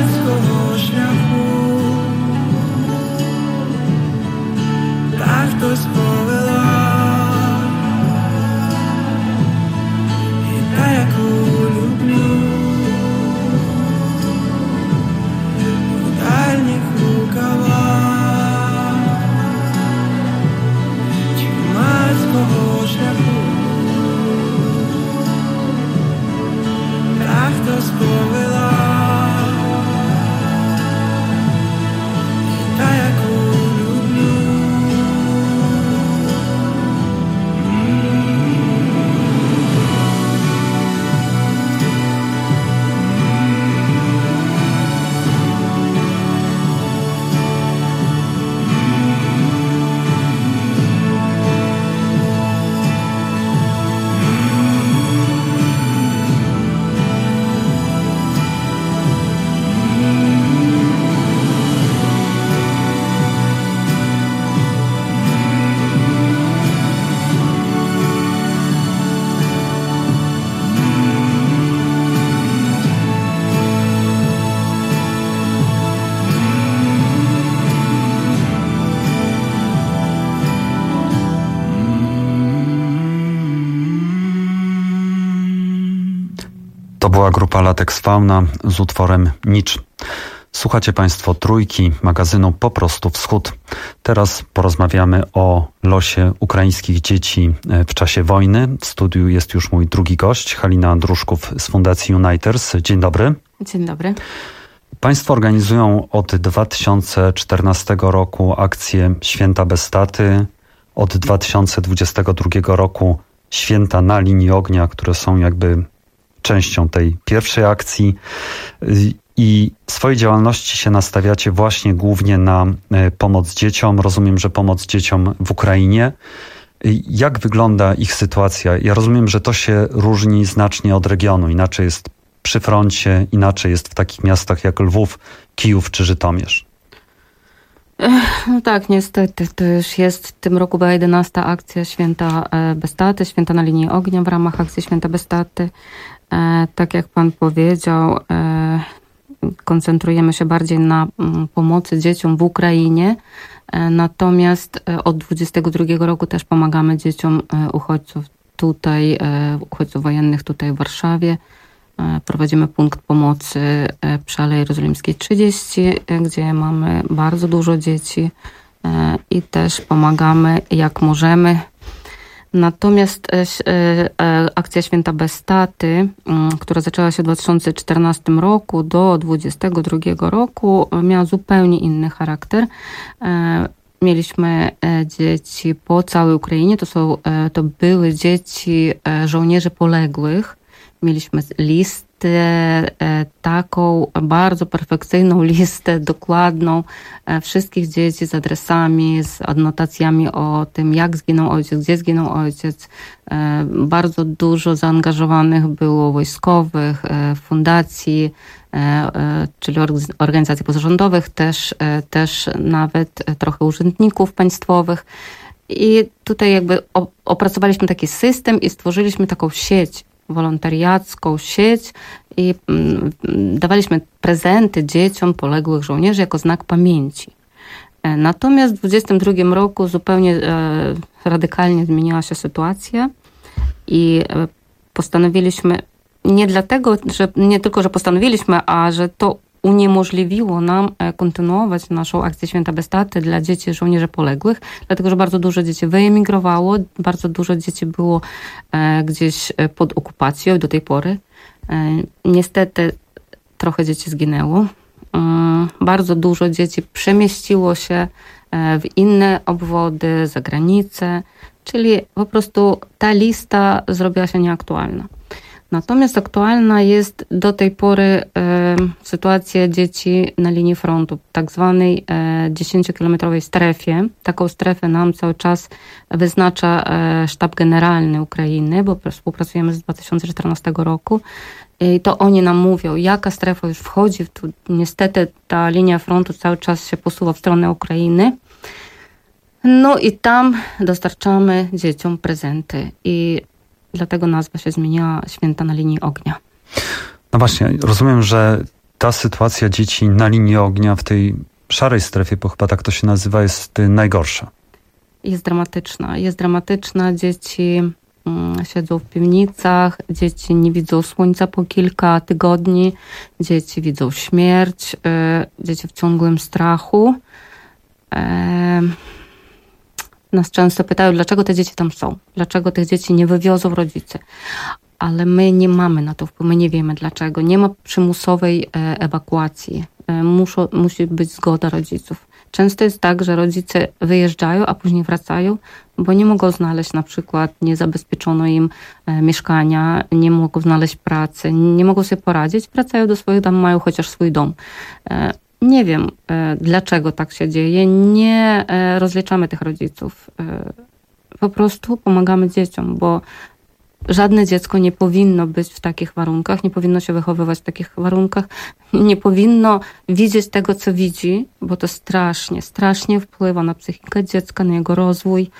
była grupa Latex Fauna z utworem Nicz. Słuchacie Państwo Trójki, magazynu Po prostu Wschód. Teraz porozmawiamy o losie ukraińskich dzieci w czasie wojny. W studiu jest już mój drugi gość, Halina Andruszków z Fundacji Uniters. Dzień dobry. Dzień dobry. Państwo organizują od dwa tysiące czternastego roku akcję Święta bez taty, od dwa tysiące dwudziestego drugiego roku Święta na linii ognia, które są jakby częścią tej pierwszej akcji. I w swojej działalności się nastawiacie właśnie głównie na pomoc dzieciom. Rozumiem, że pomoc dzieciom w Ukrainie. Jak wygląda ich sytuacja? Ja rozumiem, że to się różni znacznie od regionu. Inaczej jest przy froncie, inaczej jest w takich miastach jak Lwów, Kijów czy Żytomierz. No tak, niestety. To już jest, w tym roku była jedenasta akcja Święta bez taty, Święta na linii ognia w ramach akcji Święta bez taty. Tak jak pan powiedział, koncentrujemy się bardziej na pomocy dzieciom w Ukrainie, natomiast od dwudziestego drugiego roku też pomagamy dzieciom uchodźców tutaj, uchodźców wojennych tutaj w Warszawie. Prowadzimy punkt pomocy przy Alei Jerozolimskiej trzydzieści, gdzie mamy bardzo dużo dzieci i też pomagamy jak możemy. Natomiast akcja Święta bez taty, która zaczęła się w dwa tysiące czternastym roku do dwudziestego drugiego roku, miała zupełnie inny charakter. Mieliśmy dzieci po całej Ukrainie. To są, to były dzieci żołnierzy poległych. Mieliśmy listę, taką bardzo perfekcyjną listę, dokładną wszystkich dzieci z adresami, z adnotacjami o tym, jak zginął ojciec, gdzie zginął ojciec. Bardzo dużo zaangażowanych było wojskowych, fundacji, czyli organizacji pozarządowych, też, też nawet trochę urzędników państwowych. I tutaj jakby opracowaliśmy taki system i stworzyliśmy taką sieć wolontariacką sieć i dawaliśmy prezenty dzieciom poległych żołnierzy jako znak pamięci. Natomiast w dwudziestym drugim roku zupełnie radykalnie zmieniła się sytuacja i postanowiliśmy, nie dlatego, że nie tylko, że postanowiliśmy, a że to uniemożliwiło nam kontynuować naszą akcję Święta bez taty dla dzieci żołnierzy poległych, dlatego że bardzo dużo dzieci wyemigrowało, bardzo dużo dzieci było gdzieś pod okupacją i do tej pory. Niestety trochę dzieci zginęło. Bardzo dużo dzieci przemieściło się w inne obwody, za granicę, czyli po prostu ta lista zrobiła się nieaktualna. Natomiast aktualna jest do tej pory e, sytuacja dzieci na linii frontu, tak zwanej e, dziesięciokilometrowej strefie. Taką strefę nam cały czas wyznacza e, Sztab Generalny Ukrainy, bo współpracujemy z dwa tysiące czternastego roku. I to oni nam mówią, jaka strefa już wchodzi. Tu, niestety ta linia frontu cały czas się posuwa w stronę Ukrainy. No i tam dostarczamy dzieciom prezenty. I dlatego nazwa się zmieniła Święta na linii ognia. No właśnie, rozumiem, że ta sytuacja dzieci na linii ognia w tej szarej strefie, bo chyba tak to się nazywa, jest najgorsza. Jest dramatyczna. Jest dramatyczna. Dzieci mm, siedzą w piwnicach, dzieci nie widzą słońca po kilka tygodni, dzieci widzą śmierć, y, dzieci w ciągłym strachu. Y, Nas często pytają, dlaczego te dzieci tam są, dlaczego tych dzieci nie wywiozą rodzice. Ale my nie mamy na to wpływu, my nie wiemy dlaczego. Nie ma przymusowej ewakuacji. Muszą, musi być zgoda rodziców. Często jest tak, że rodzice wyjeżdżają, a później wracają, bo nie mogą znaleźć na przykład, nie zabezpieczono im mieszkania, nie mogą znaleźć pracy, nie mogą sobie poradzić, wracają do swoich domów, mają chociaż swój dom. Nie wiem, dlaczego tak się dzieje. Nie rozliczamy tych rodziców. Po prostu pomagamy dzieciom, bo żadne dziecko nie powinno być w takich warunkach, nie powinno się wychowywać w takich warunkach, nie powinno widzieć tego, co widzi, bo to strasznie, strasznie wpływa na psychikę dziecka, na jego rozwój.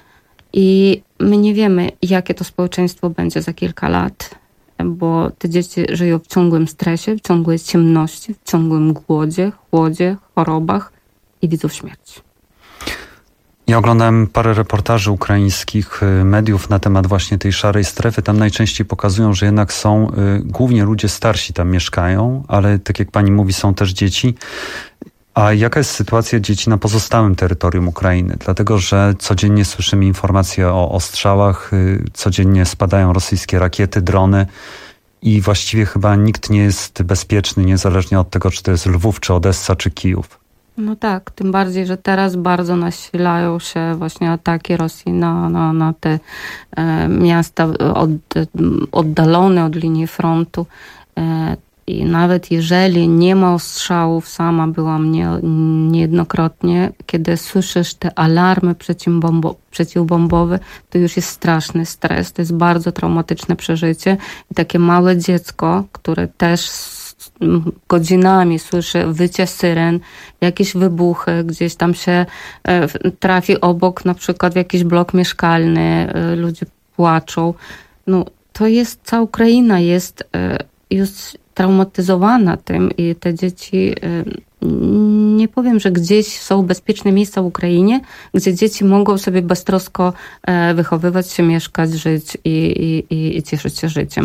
I my nie wiemy, jakie to społeczeństwo będzie za kilka lat, bo te dzieci żyją w ciągłym stresie, w ciągłej ciemności, w ciągłym głodzie, chłodzie, chorobach i widzą śmierć. Ja oglądałem parę reportaży ukraińskich mediów na temat właśnie tej szarej strefy. Tam najczęściej pokazują, że jednak są y, głównie ludzie starsi tam mieszkają, ale tak jak pani mówi, są też dzieci. A jaka jest sytuacja dzieci na pozostałym terytorium Ukrainy? Dlatego, że codziennie słyszymy informacje o ostrzałach, y, codziennie spadają rosyjskie rakiety, drony i właściwie chyba nikt nie jest bezpieczny, niezależnie od tego, czy to jest Lwów, czy Odessa, czy Kijów. No tak, tym bardziej, że teraz bardzo nasilają się właśnie ataki Rosji na, na, na te e, miasta od, oddalone od linii frontu. E, I nawet jeżeli nie ma ostrzałów, sama byłam nie, niejednokrotnie, kiedy słyszysz te alarmy przeciwbombo, przeciwbombowe, to już jest straszny stres, to jest bardzo traumatyczne przeżycie. I takie małe dziecko, które też godzinami słyszy wycie syren, jakieś wybuchy, gdzieś tam się trafi obok, na przykład w jakiś blok mieszkalny, ludzie płaczą. No, to jest, cała Ukraina jest już traumatyzowana tym i te dzieci, nie powiem, że gdzieś są bezpieczne miejsca w Ukrainie, gdzie dzieci mogą sobie beztrosko wychowywać się, mieszkać, żyć i, i, i cieszyć się życiem.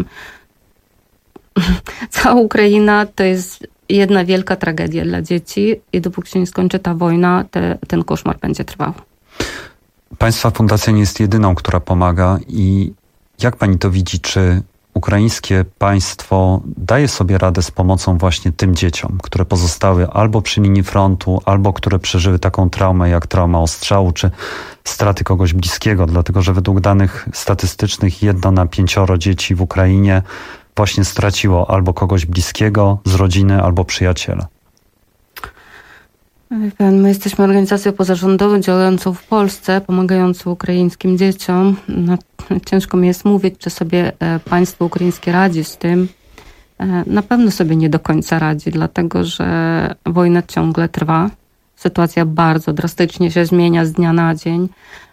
Cała Ukraina to jest jedna wielka tragedia dla dzieci i dopóki się nie skończy ta wojna, te, ten koszmar będzie trwał. Państwa fundacja nie jest jedyną, która pomaga i jak pani to widzi, czy ukraińskie państwo daje sobie radę z pomocą właśnie tym dzieciom, które pozostały albo przy linii frontu, albo które przeżyły taką traumę jak trauma ostrzału, czy straty kogoś bliskiego, dlatego że według danych statystycznych jedno na pięcioro dzieci w Ukrainie właśnie straciło albo kogoś bliskiego z rodziny, albo przyjaciela. My jesteśmy organizacją pozarządową działającą w Polsce, pomagającą ukraińskim dzieciom. No, ciężko mi jest mówić, czy sobie państwo ukraińskie radzi z tym. Na pewno sobie nie do końca radzi, dlatego że wojna ciągle trwa. Sytuacja bardzo drastycznie się zmienia z dnia na dzień.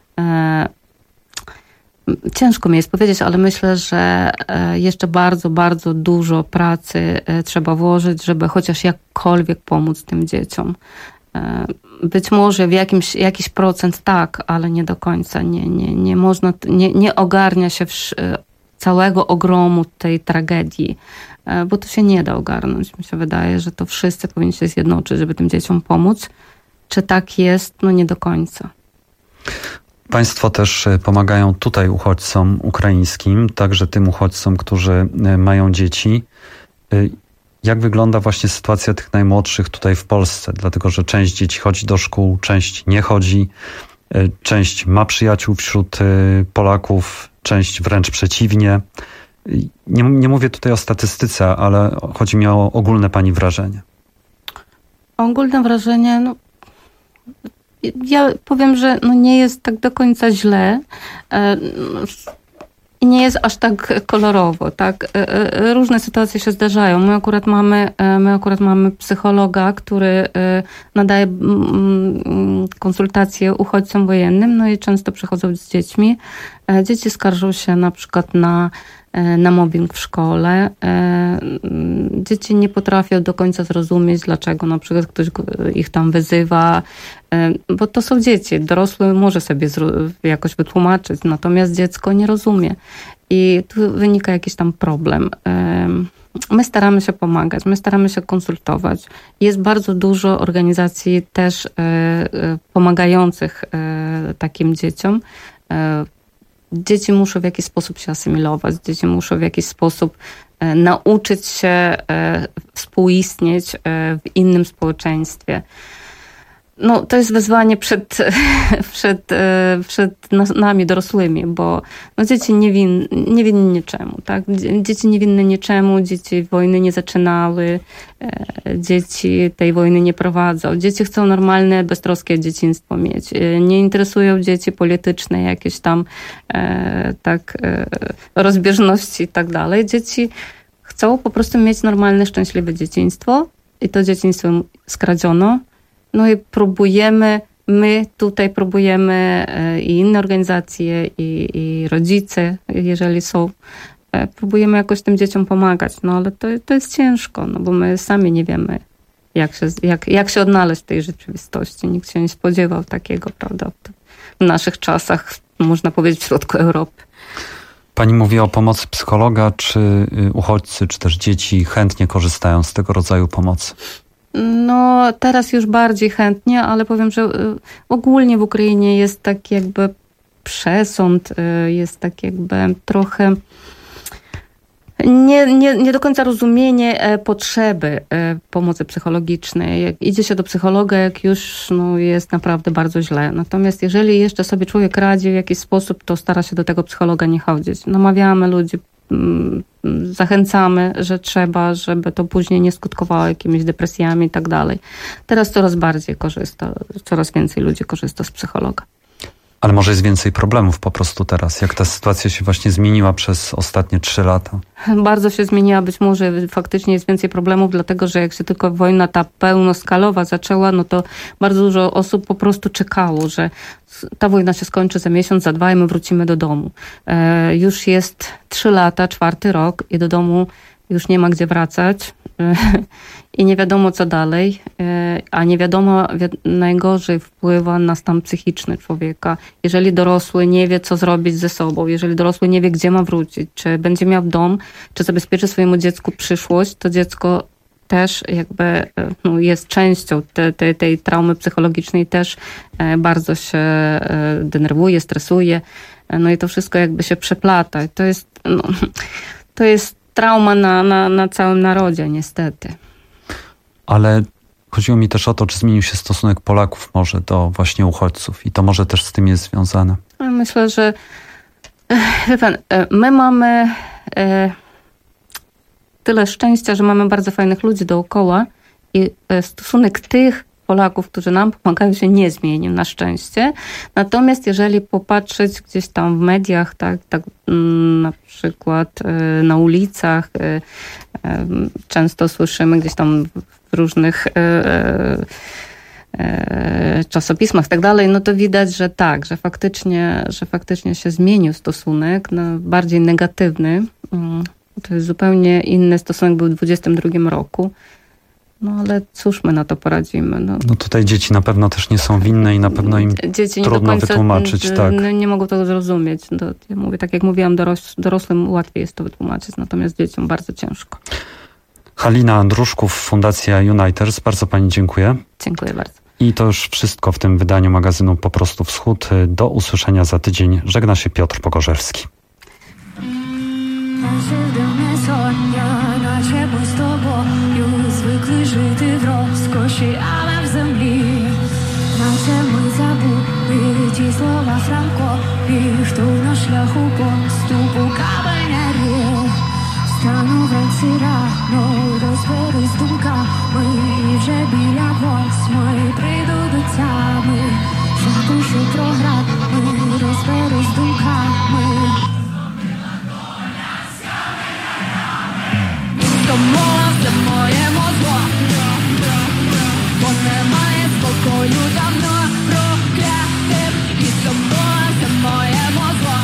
Ciężko mi jest powiedzieć, ale myślę, że jeszcze bardzo, bardzo dużo pracy trzeba włożyć, żeby chociaż jakkolwiek pomóc tym dzieciom. Być może w jakimś, jakiś procent tak, ale nie do końca. Nie, nie, nie można, nie, nie ogarnia się całego ogromu tej tragedii, bo to się nie da ogarnąć. Mi się wydaje, że to wszyscy powinni się zjednoczyć, żeby tym dzieciom pomóc. Czy tak jest? No nie do końca. Państwo też pomagają tutaj uchodźcom ukraińskim, także tym uchodźcom, którzy mają dzieci. Jak wygląda właśnie sytuacja tych najmłodszych tutaj w Polsce? Dlatego, że część dzieci chodzi do szkół, część nie chodzi, część ma przyjaciół wśród Polaków, część wręcz przeciwnie. Nie, nie mówię tutaj o statystyce, ale chodzi mi o ogólne pani wrażenie. Ogólne wrażenie, no ja powiem, że no nie jest tak do końca źle i nie jest aż tak kolorowo, tak? Różne sytuacje się zdarzają. My akurat mamy, my akurat mamy psychologa, który nadaje konsultacje uchodźcom wojennym, no i często przychodzą z dziećmi. Dzieci skarżą się na przykład na na mobbing w szkole. Dzieci nie potrafią do końca zrozumieć, dlaczego na przykład ktoś ich tam wyzywa, bo to są dzieci. Dorosły może sobie jakoś wytłumaczyć, natomiast dziecko nie rozumie. I tu wynika jakiś tam problem. My staramy się pomagać, my staramy się konsultować. Jest bardzo dużo organizacji też pomagających takim dzieciom. Dzieci muszą w jakiś sposób się asymilować, dzieci muszą w jakiś sposób e, nauczyć się e, współistnieć e, w innym społeczeństwie. No, to jest wyzwanie przed, przed, przed nami dorosłymi, bo no, dzieci nie, win, nie winny niczemu, tak? Dzieci nie winny niczemu, dzieci wojny nie zaczynały, dzieci tej wojny nie prowadzą. Dzieci chcą normalne, beztroskie dzieciństwo mieć. Nie interesują dzieci polityczne, jakieś tam tak, rozbieżności i tak dalej. Dzieci chcą po prostu mieć normalne, szczęśliwe dzieciństwo i to dzieciństwo skradziono. No i próbujemy, my tutaj próbujemy i inne organizacje, i, i rodzice, jeżeli są, próbujemy jakoś tym dzieciom pomagać. No ale to, to jest ciężko, no bo my sami nie wiemy, jak się, jak, jak się odnaleźć w tej rzeczywistości. Nikt się nie spodziewał takiego, prawda, w naszych czasach, można powiedzieć, w środku Europy. Pani mówi o pomocy psychologa, czy uchodźcy, czy też dzieci chętnie korzystają z tego rodzaju pomocy? No teraz już bardziej chętnie, ale powiem, że ogólnie w Ukrainie jest tak jakby przesąd, jest tak jakby trochę nie, nie, nie do końca rozumienie potrzeby pomocy psychologicznej. Jak idzie się do psychologa, jak już no, jest naprawdę bardzo źle. Natomiast jeżeli jeszcze sobie człowiek radzi w jakiś sposób, to stara się do tego psychologa nie chodzić. Namawiamy ludzi, zachęcamy, że trzeba, żeby to później nie skutkowało jakimiś depresjami i tak dalej. Teraz coraz bardziej korzysta, coraz więcej ludzi korzysta z psychologa. Ale może jest więcej problemów po prostu teraz, jak ta sytuacja się właśnie zmieniła przez ostatnie trzy lata? Bardzo się zmieniła, być może faktycznie jest więcej problemów, dlatego że jak się tylko wojna ta pełnoskalowa zaczęła, no to bardzo dużo osób po prostu czekało, że ta wojna się skończy za miesiąc, za dwa i my wrócimy do domu. E, już jest trzy lata, czwarty rok i do domu już nie ma gdzie wracać e, i nie wiadomo co dalej, e, a nie wiadomo wi- najgorzej wpływa na stan psychiczny człowieka. Jeżeli dorosły nie wie co zrobić ze sobą, jeżeli dorosły nie wie gdzie ma wrócić, czy będzie miał dom, czy zabezpieczy swojemu dziecku przyszłość, to dziecko też jakby no, jest częścią te, te, tej traumy psychologicznej, też bardzo się denerwuje, stresuje. No i to wszystko jakby się przeplata. I to jest, no, to jest trauma na, na, na całym narodzie, niestety. Ale chodziło mi też o to, czy zmienił się stosunek Polaków może do właśnie uchodźców i to może też z tym jest związane. Myślę, że wie pan, my mamy tyle szczęścia, że mamy bardzo fajnych ludzi dookoła i stosunek tych Polaków, którzy nam pomagają, się nie zmienił na szczęście. Natomiast jeżeli popatrzeć gdzieś tam w mediach, tak, tak na przykład na ulicach, często słyszymy gdzieś tam w różnych czasopismach i tak dalej, no to widać, że tak, że faktycznie, że faktycznie się zmienił stosunek, no, bardziej negatywny. To jest zupełnie inny stosunek był w dwudziestym drugim roku. No ale cóż my na to poradzimy? No, no tutaj dzieci na pewno też nie są winne i na pewno im dzieci nie trudno do końca, wytłumaczyć. n- tak. n- nie mogą tego zrozumieć. No, ja mówię, tak jak mówiłam, doros- dorosłym łatwiej jest to wytłumaczyć, natomiast dzieciom bardzo ciężko. Halina Andruszków, Fundacja Uniters. Bardzo pani dziękuję. Dziękuję bardzo. I to już wszystko w tym wydaniu magazynu Po prostu Wschód. Do usłyszenia za tydzień. Żegna się Piotr Pogorzelski. Наче ми з тобою звикли жити в розкоші, але в землі, наче ми забули ті слова Франко, і хто на шляху поступу каменярі. Стану вранці рано, розберусь думками, і вже біля восьмої прийду до тями. Запишу програми, розберусь думками. Тому це моєму зло, бо немає спокою давно проклятим. І тому це моєму зло,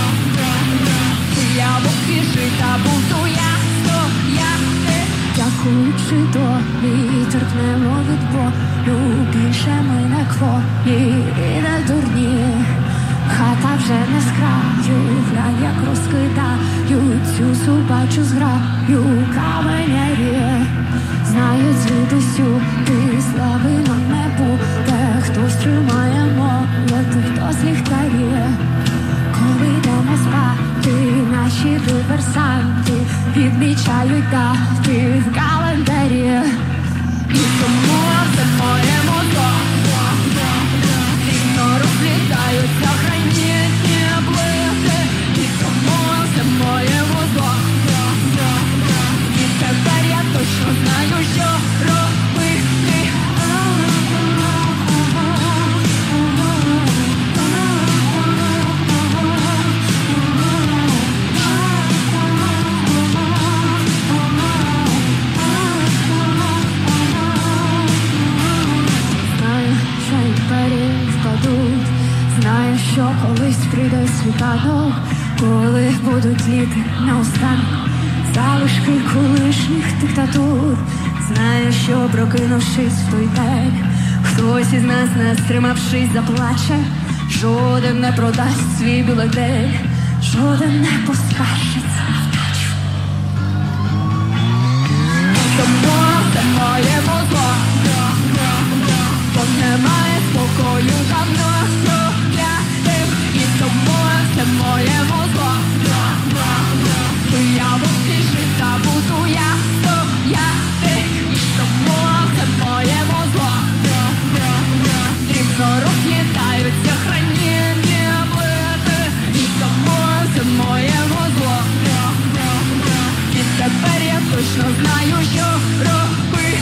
я вовки жита буду я стояти. Дякуючи долі, терпнемо від болю, більше ми не кволі і не дурні. Хата вже не з краю, глянь, як розкидають цю собачу зграю каменярі. Знають звідусю, ти слави нам не буде. Хтось тримає молот, хтось ліхтарі. Коли йдемо спати, наші диверсанти відмічають дати в календарі. І тому це моєму зло. Розлітаються гранітні плити, і тому це моєму зло. І тепер я точно знаю, що робити. Знаю, що імперії впадуть. Знаю, що колись прийде світанок, коли будуть літи наостанок залишки колишніх диктатур. Знаю, що прокинувшись в той день, хтось із нас, не стримавшись, заплаче, жоден не продасть свій бюлетень, жоден не поскаржиться вдачу. Тому це моє мозо, бо немає спокою давно. І тому це моє мозо, я вовчише забуду я, то я ти. І тому це моє мозо, дрібно розлітаються храніння плити. І тому це моє мозо, і тепер я точно знаю, що робити.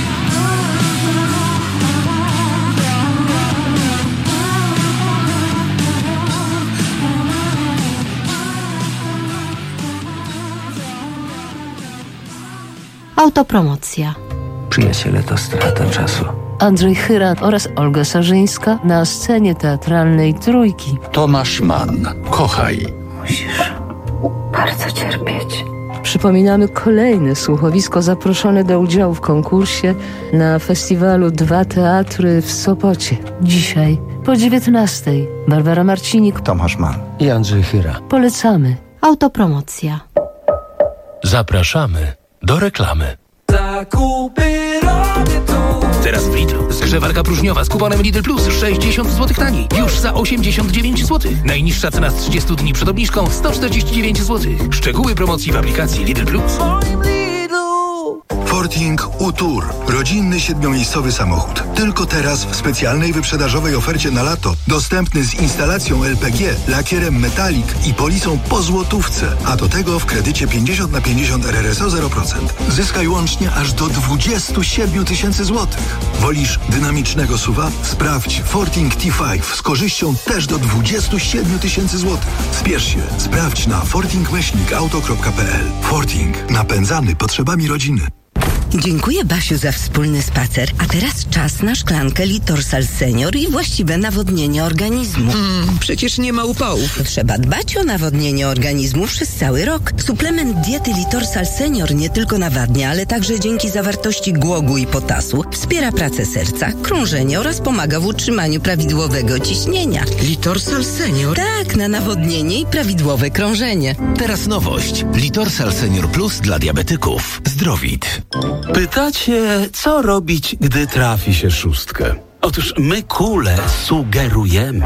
Autopromocja. Przyjaciele to strata czasu. Andrzej Chyra oraz Olga Sarzyńska na scenie teatralnej Trójki. Tomasz Mann. Kochaj. Musisz bardzo cierpieć. Przypominamy kolejne słuchowisko zaproszone do udziału w konkursie na festiwalu Dwa Teatry w Sopocie. Dzisiaj po dziewiętnastej. Barbara Marcinik, Tomasz Mann i Andrzej Chyra. Polecamy. Autopromocja. Zapraszamy do reklamy. Zakupy robię tu. Teraz w Lidlu. Zgrzewarka próżniowa z kuponem Lidl Plus sześćdziesiąt złotych taniej. Już za osiemdziesiąt dziewięć złotych. Najniższa cena z trzydziestu dni przed obniżką sto czterdzieści dziewięć złotych. Szczegóły promocji w aplikacji Lidl Plus. Forting U-Tour. Rodzinny siedmiomiejscowy samochód. Tylko teraz w specjalnej wyprzedażowej ofercie na lato. Dostępny z instalacją L P G, lakierem metalik i polisą po złotówce. A do tego w kredycie pięćdziesiąt na pięćdziesiąt R R S O zero procent. Zyskaj łącznie aż do dwadzieścia siedem tysięcy złotych. Wolisz dynamicznego suwa? Sprawdź Forting T pięć z korzyścią też do dwadzieścia siedem tysięcy złotych. Spiesz się. Sprawdź na forting myślnik auto kropka p l. Forting. Napędzany potrzebami rodziny. Dziękuję, Basiu, za wspólny spacer. A teraz czas na szklankę Litorsal Senior i właściwe nawodnienie organizmu. Mm, przecież nie ma upałów. Trzeba dbać o nawodnienie organizmu przez cały rok. Suplement diety Litorsal Senior nie tylko nawadnia, ale także dzięki zawartości głogu i potasu wspiera pracę serca, krążenie oraz pomaga w utrzymaniu prawidłowego ciśnienia. Litorsal Senior? Tak, na nawodnienie i prawidłowe krążenie. Teraz nowość. Litorsal Senior Plus dla diabetyków. Zdrowit. Pytacie, co robić, gdy trafi się szóstkę? Otóż my kule sugerujemy.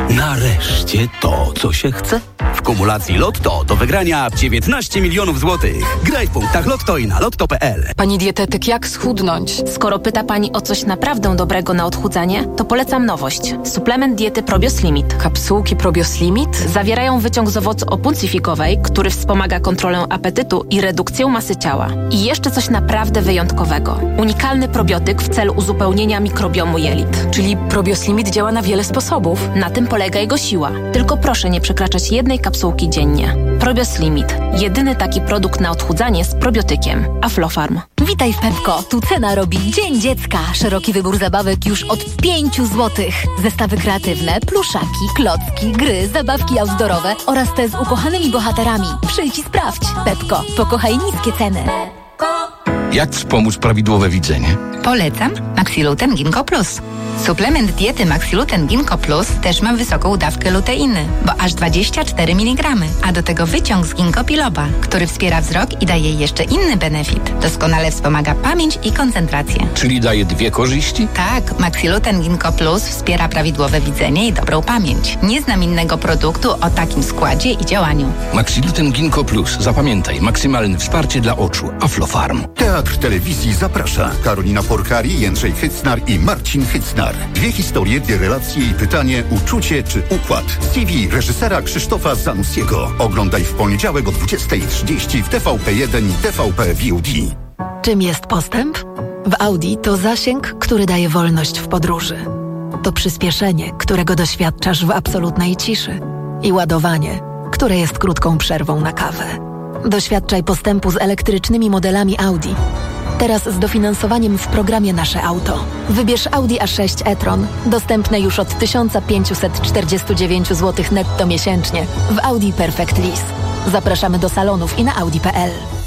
Nareszcie to, co się chce. W kumulacji Lotto do wygrania dziewiętnaście milionów złotych. Graj w punktach Lotto i na lotto kropka p l. Pani dietetyk, jak schudnąć? Skoro pyta pani o coś naprawdę dobrego na odchudzanie, to polecam nowość. Suplement diety Probios Limit. Kapsułki Probios Limit? Zawierają wyciąg z owocu opuncifikowej, który wspomaga kontrolę apetytu i redukcję masy ciała. I jeszcze coś naprawdę wyjątkowego. Unikalny probiotyk w celu uzupełnienia mikrobiomu jelit. Czyli Probios Limit działa na wiele sposobów. Na tym polega jego siła. Tylko proszę nie przekraczać jednej kapsułki dziennie. Probios Limit. Jedyny taki produkt na odchudzanie z probiotykiem. Aflofarm. Witaj w Pepko. Tu cena robi Dzień Dziecka. Szeroki wybór zabawek już od pięciu złotych. Zestawy kreatywne, pluszaki, klocki, gry, zabawki outdoorowe oraz te z ukochanymi bohaterami. Przyjdź i sprawdź. Pepko. Pokochaj niskie ceny. Jak wspomóc prawidłowe widzenie? Polecam Maxiluten Ginkgo Plus. Suplement diety Maxiluten Ginkgo Plus też ma wysoką dawkę luteiny, bo aż dwadzieścia cztery miligramy, a do tego wyciąg z ginkgo biloba, który wspiera wzrok i daje jeszcze inny benefit. Doskonale wspomaga pamięć i koncentrację. Czyli daje dwie korzyści? Tak, Maxiluten Ginkgo Plus wspiera prawidłowe widzenie i dobrą pamięć. Nie znam innego produktu o takim składzie i działaniu. Maxiluten Ginkgo Plus. Zapamiętaj, maksymalne wsparcie dla oczu. Aflofarm. Teatr Telewizji zaprasza. Karolina Porkari, Jędrzej Hycnar i Marcin Hycnar. Dwie historie, dwie relacje i pytanie, uczucie czy układ. Z T V reżysera Krzysztofa Zanussiego. Oglądaj w poniedziałek o dwudziestej trzydzieści w T V P jeden i T V P V O D. Czym jest postęp? W Audi to zasięg, który daje wolność w podróży. To przyspieszenie, którego doświadczasz w absolutnej ciszy. I ładowanie, które jest krótką przerwą na kawę. Doświadczaj postępu z elektrycznymi modelami Audi. Teraz z dofinansowaniem w programie Nasze Auto. Wybierz Audi A sześć e-tron, dostępne już od tysiąc pięćset czterdzieści dziewięć złotych netto miesięcznie w Audi Perfect Lease. Zapraszamy do salonów i na audi kropka p l.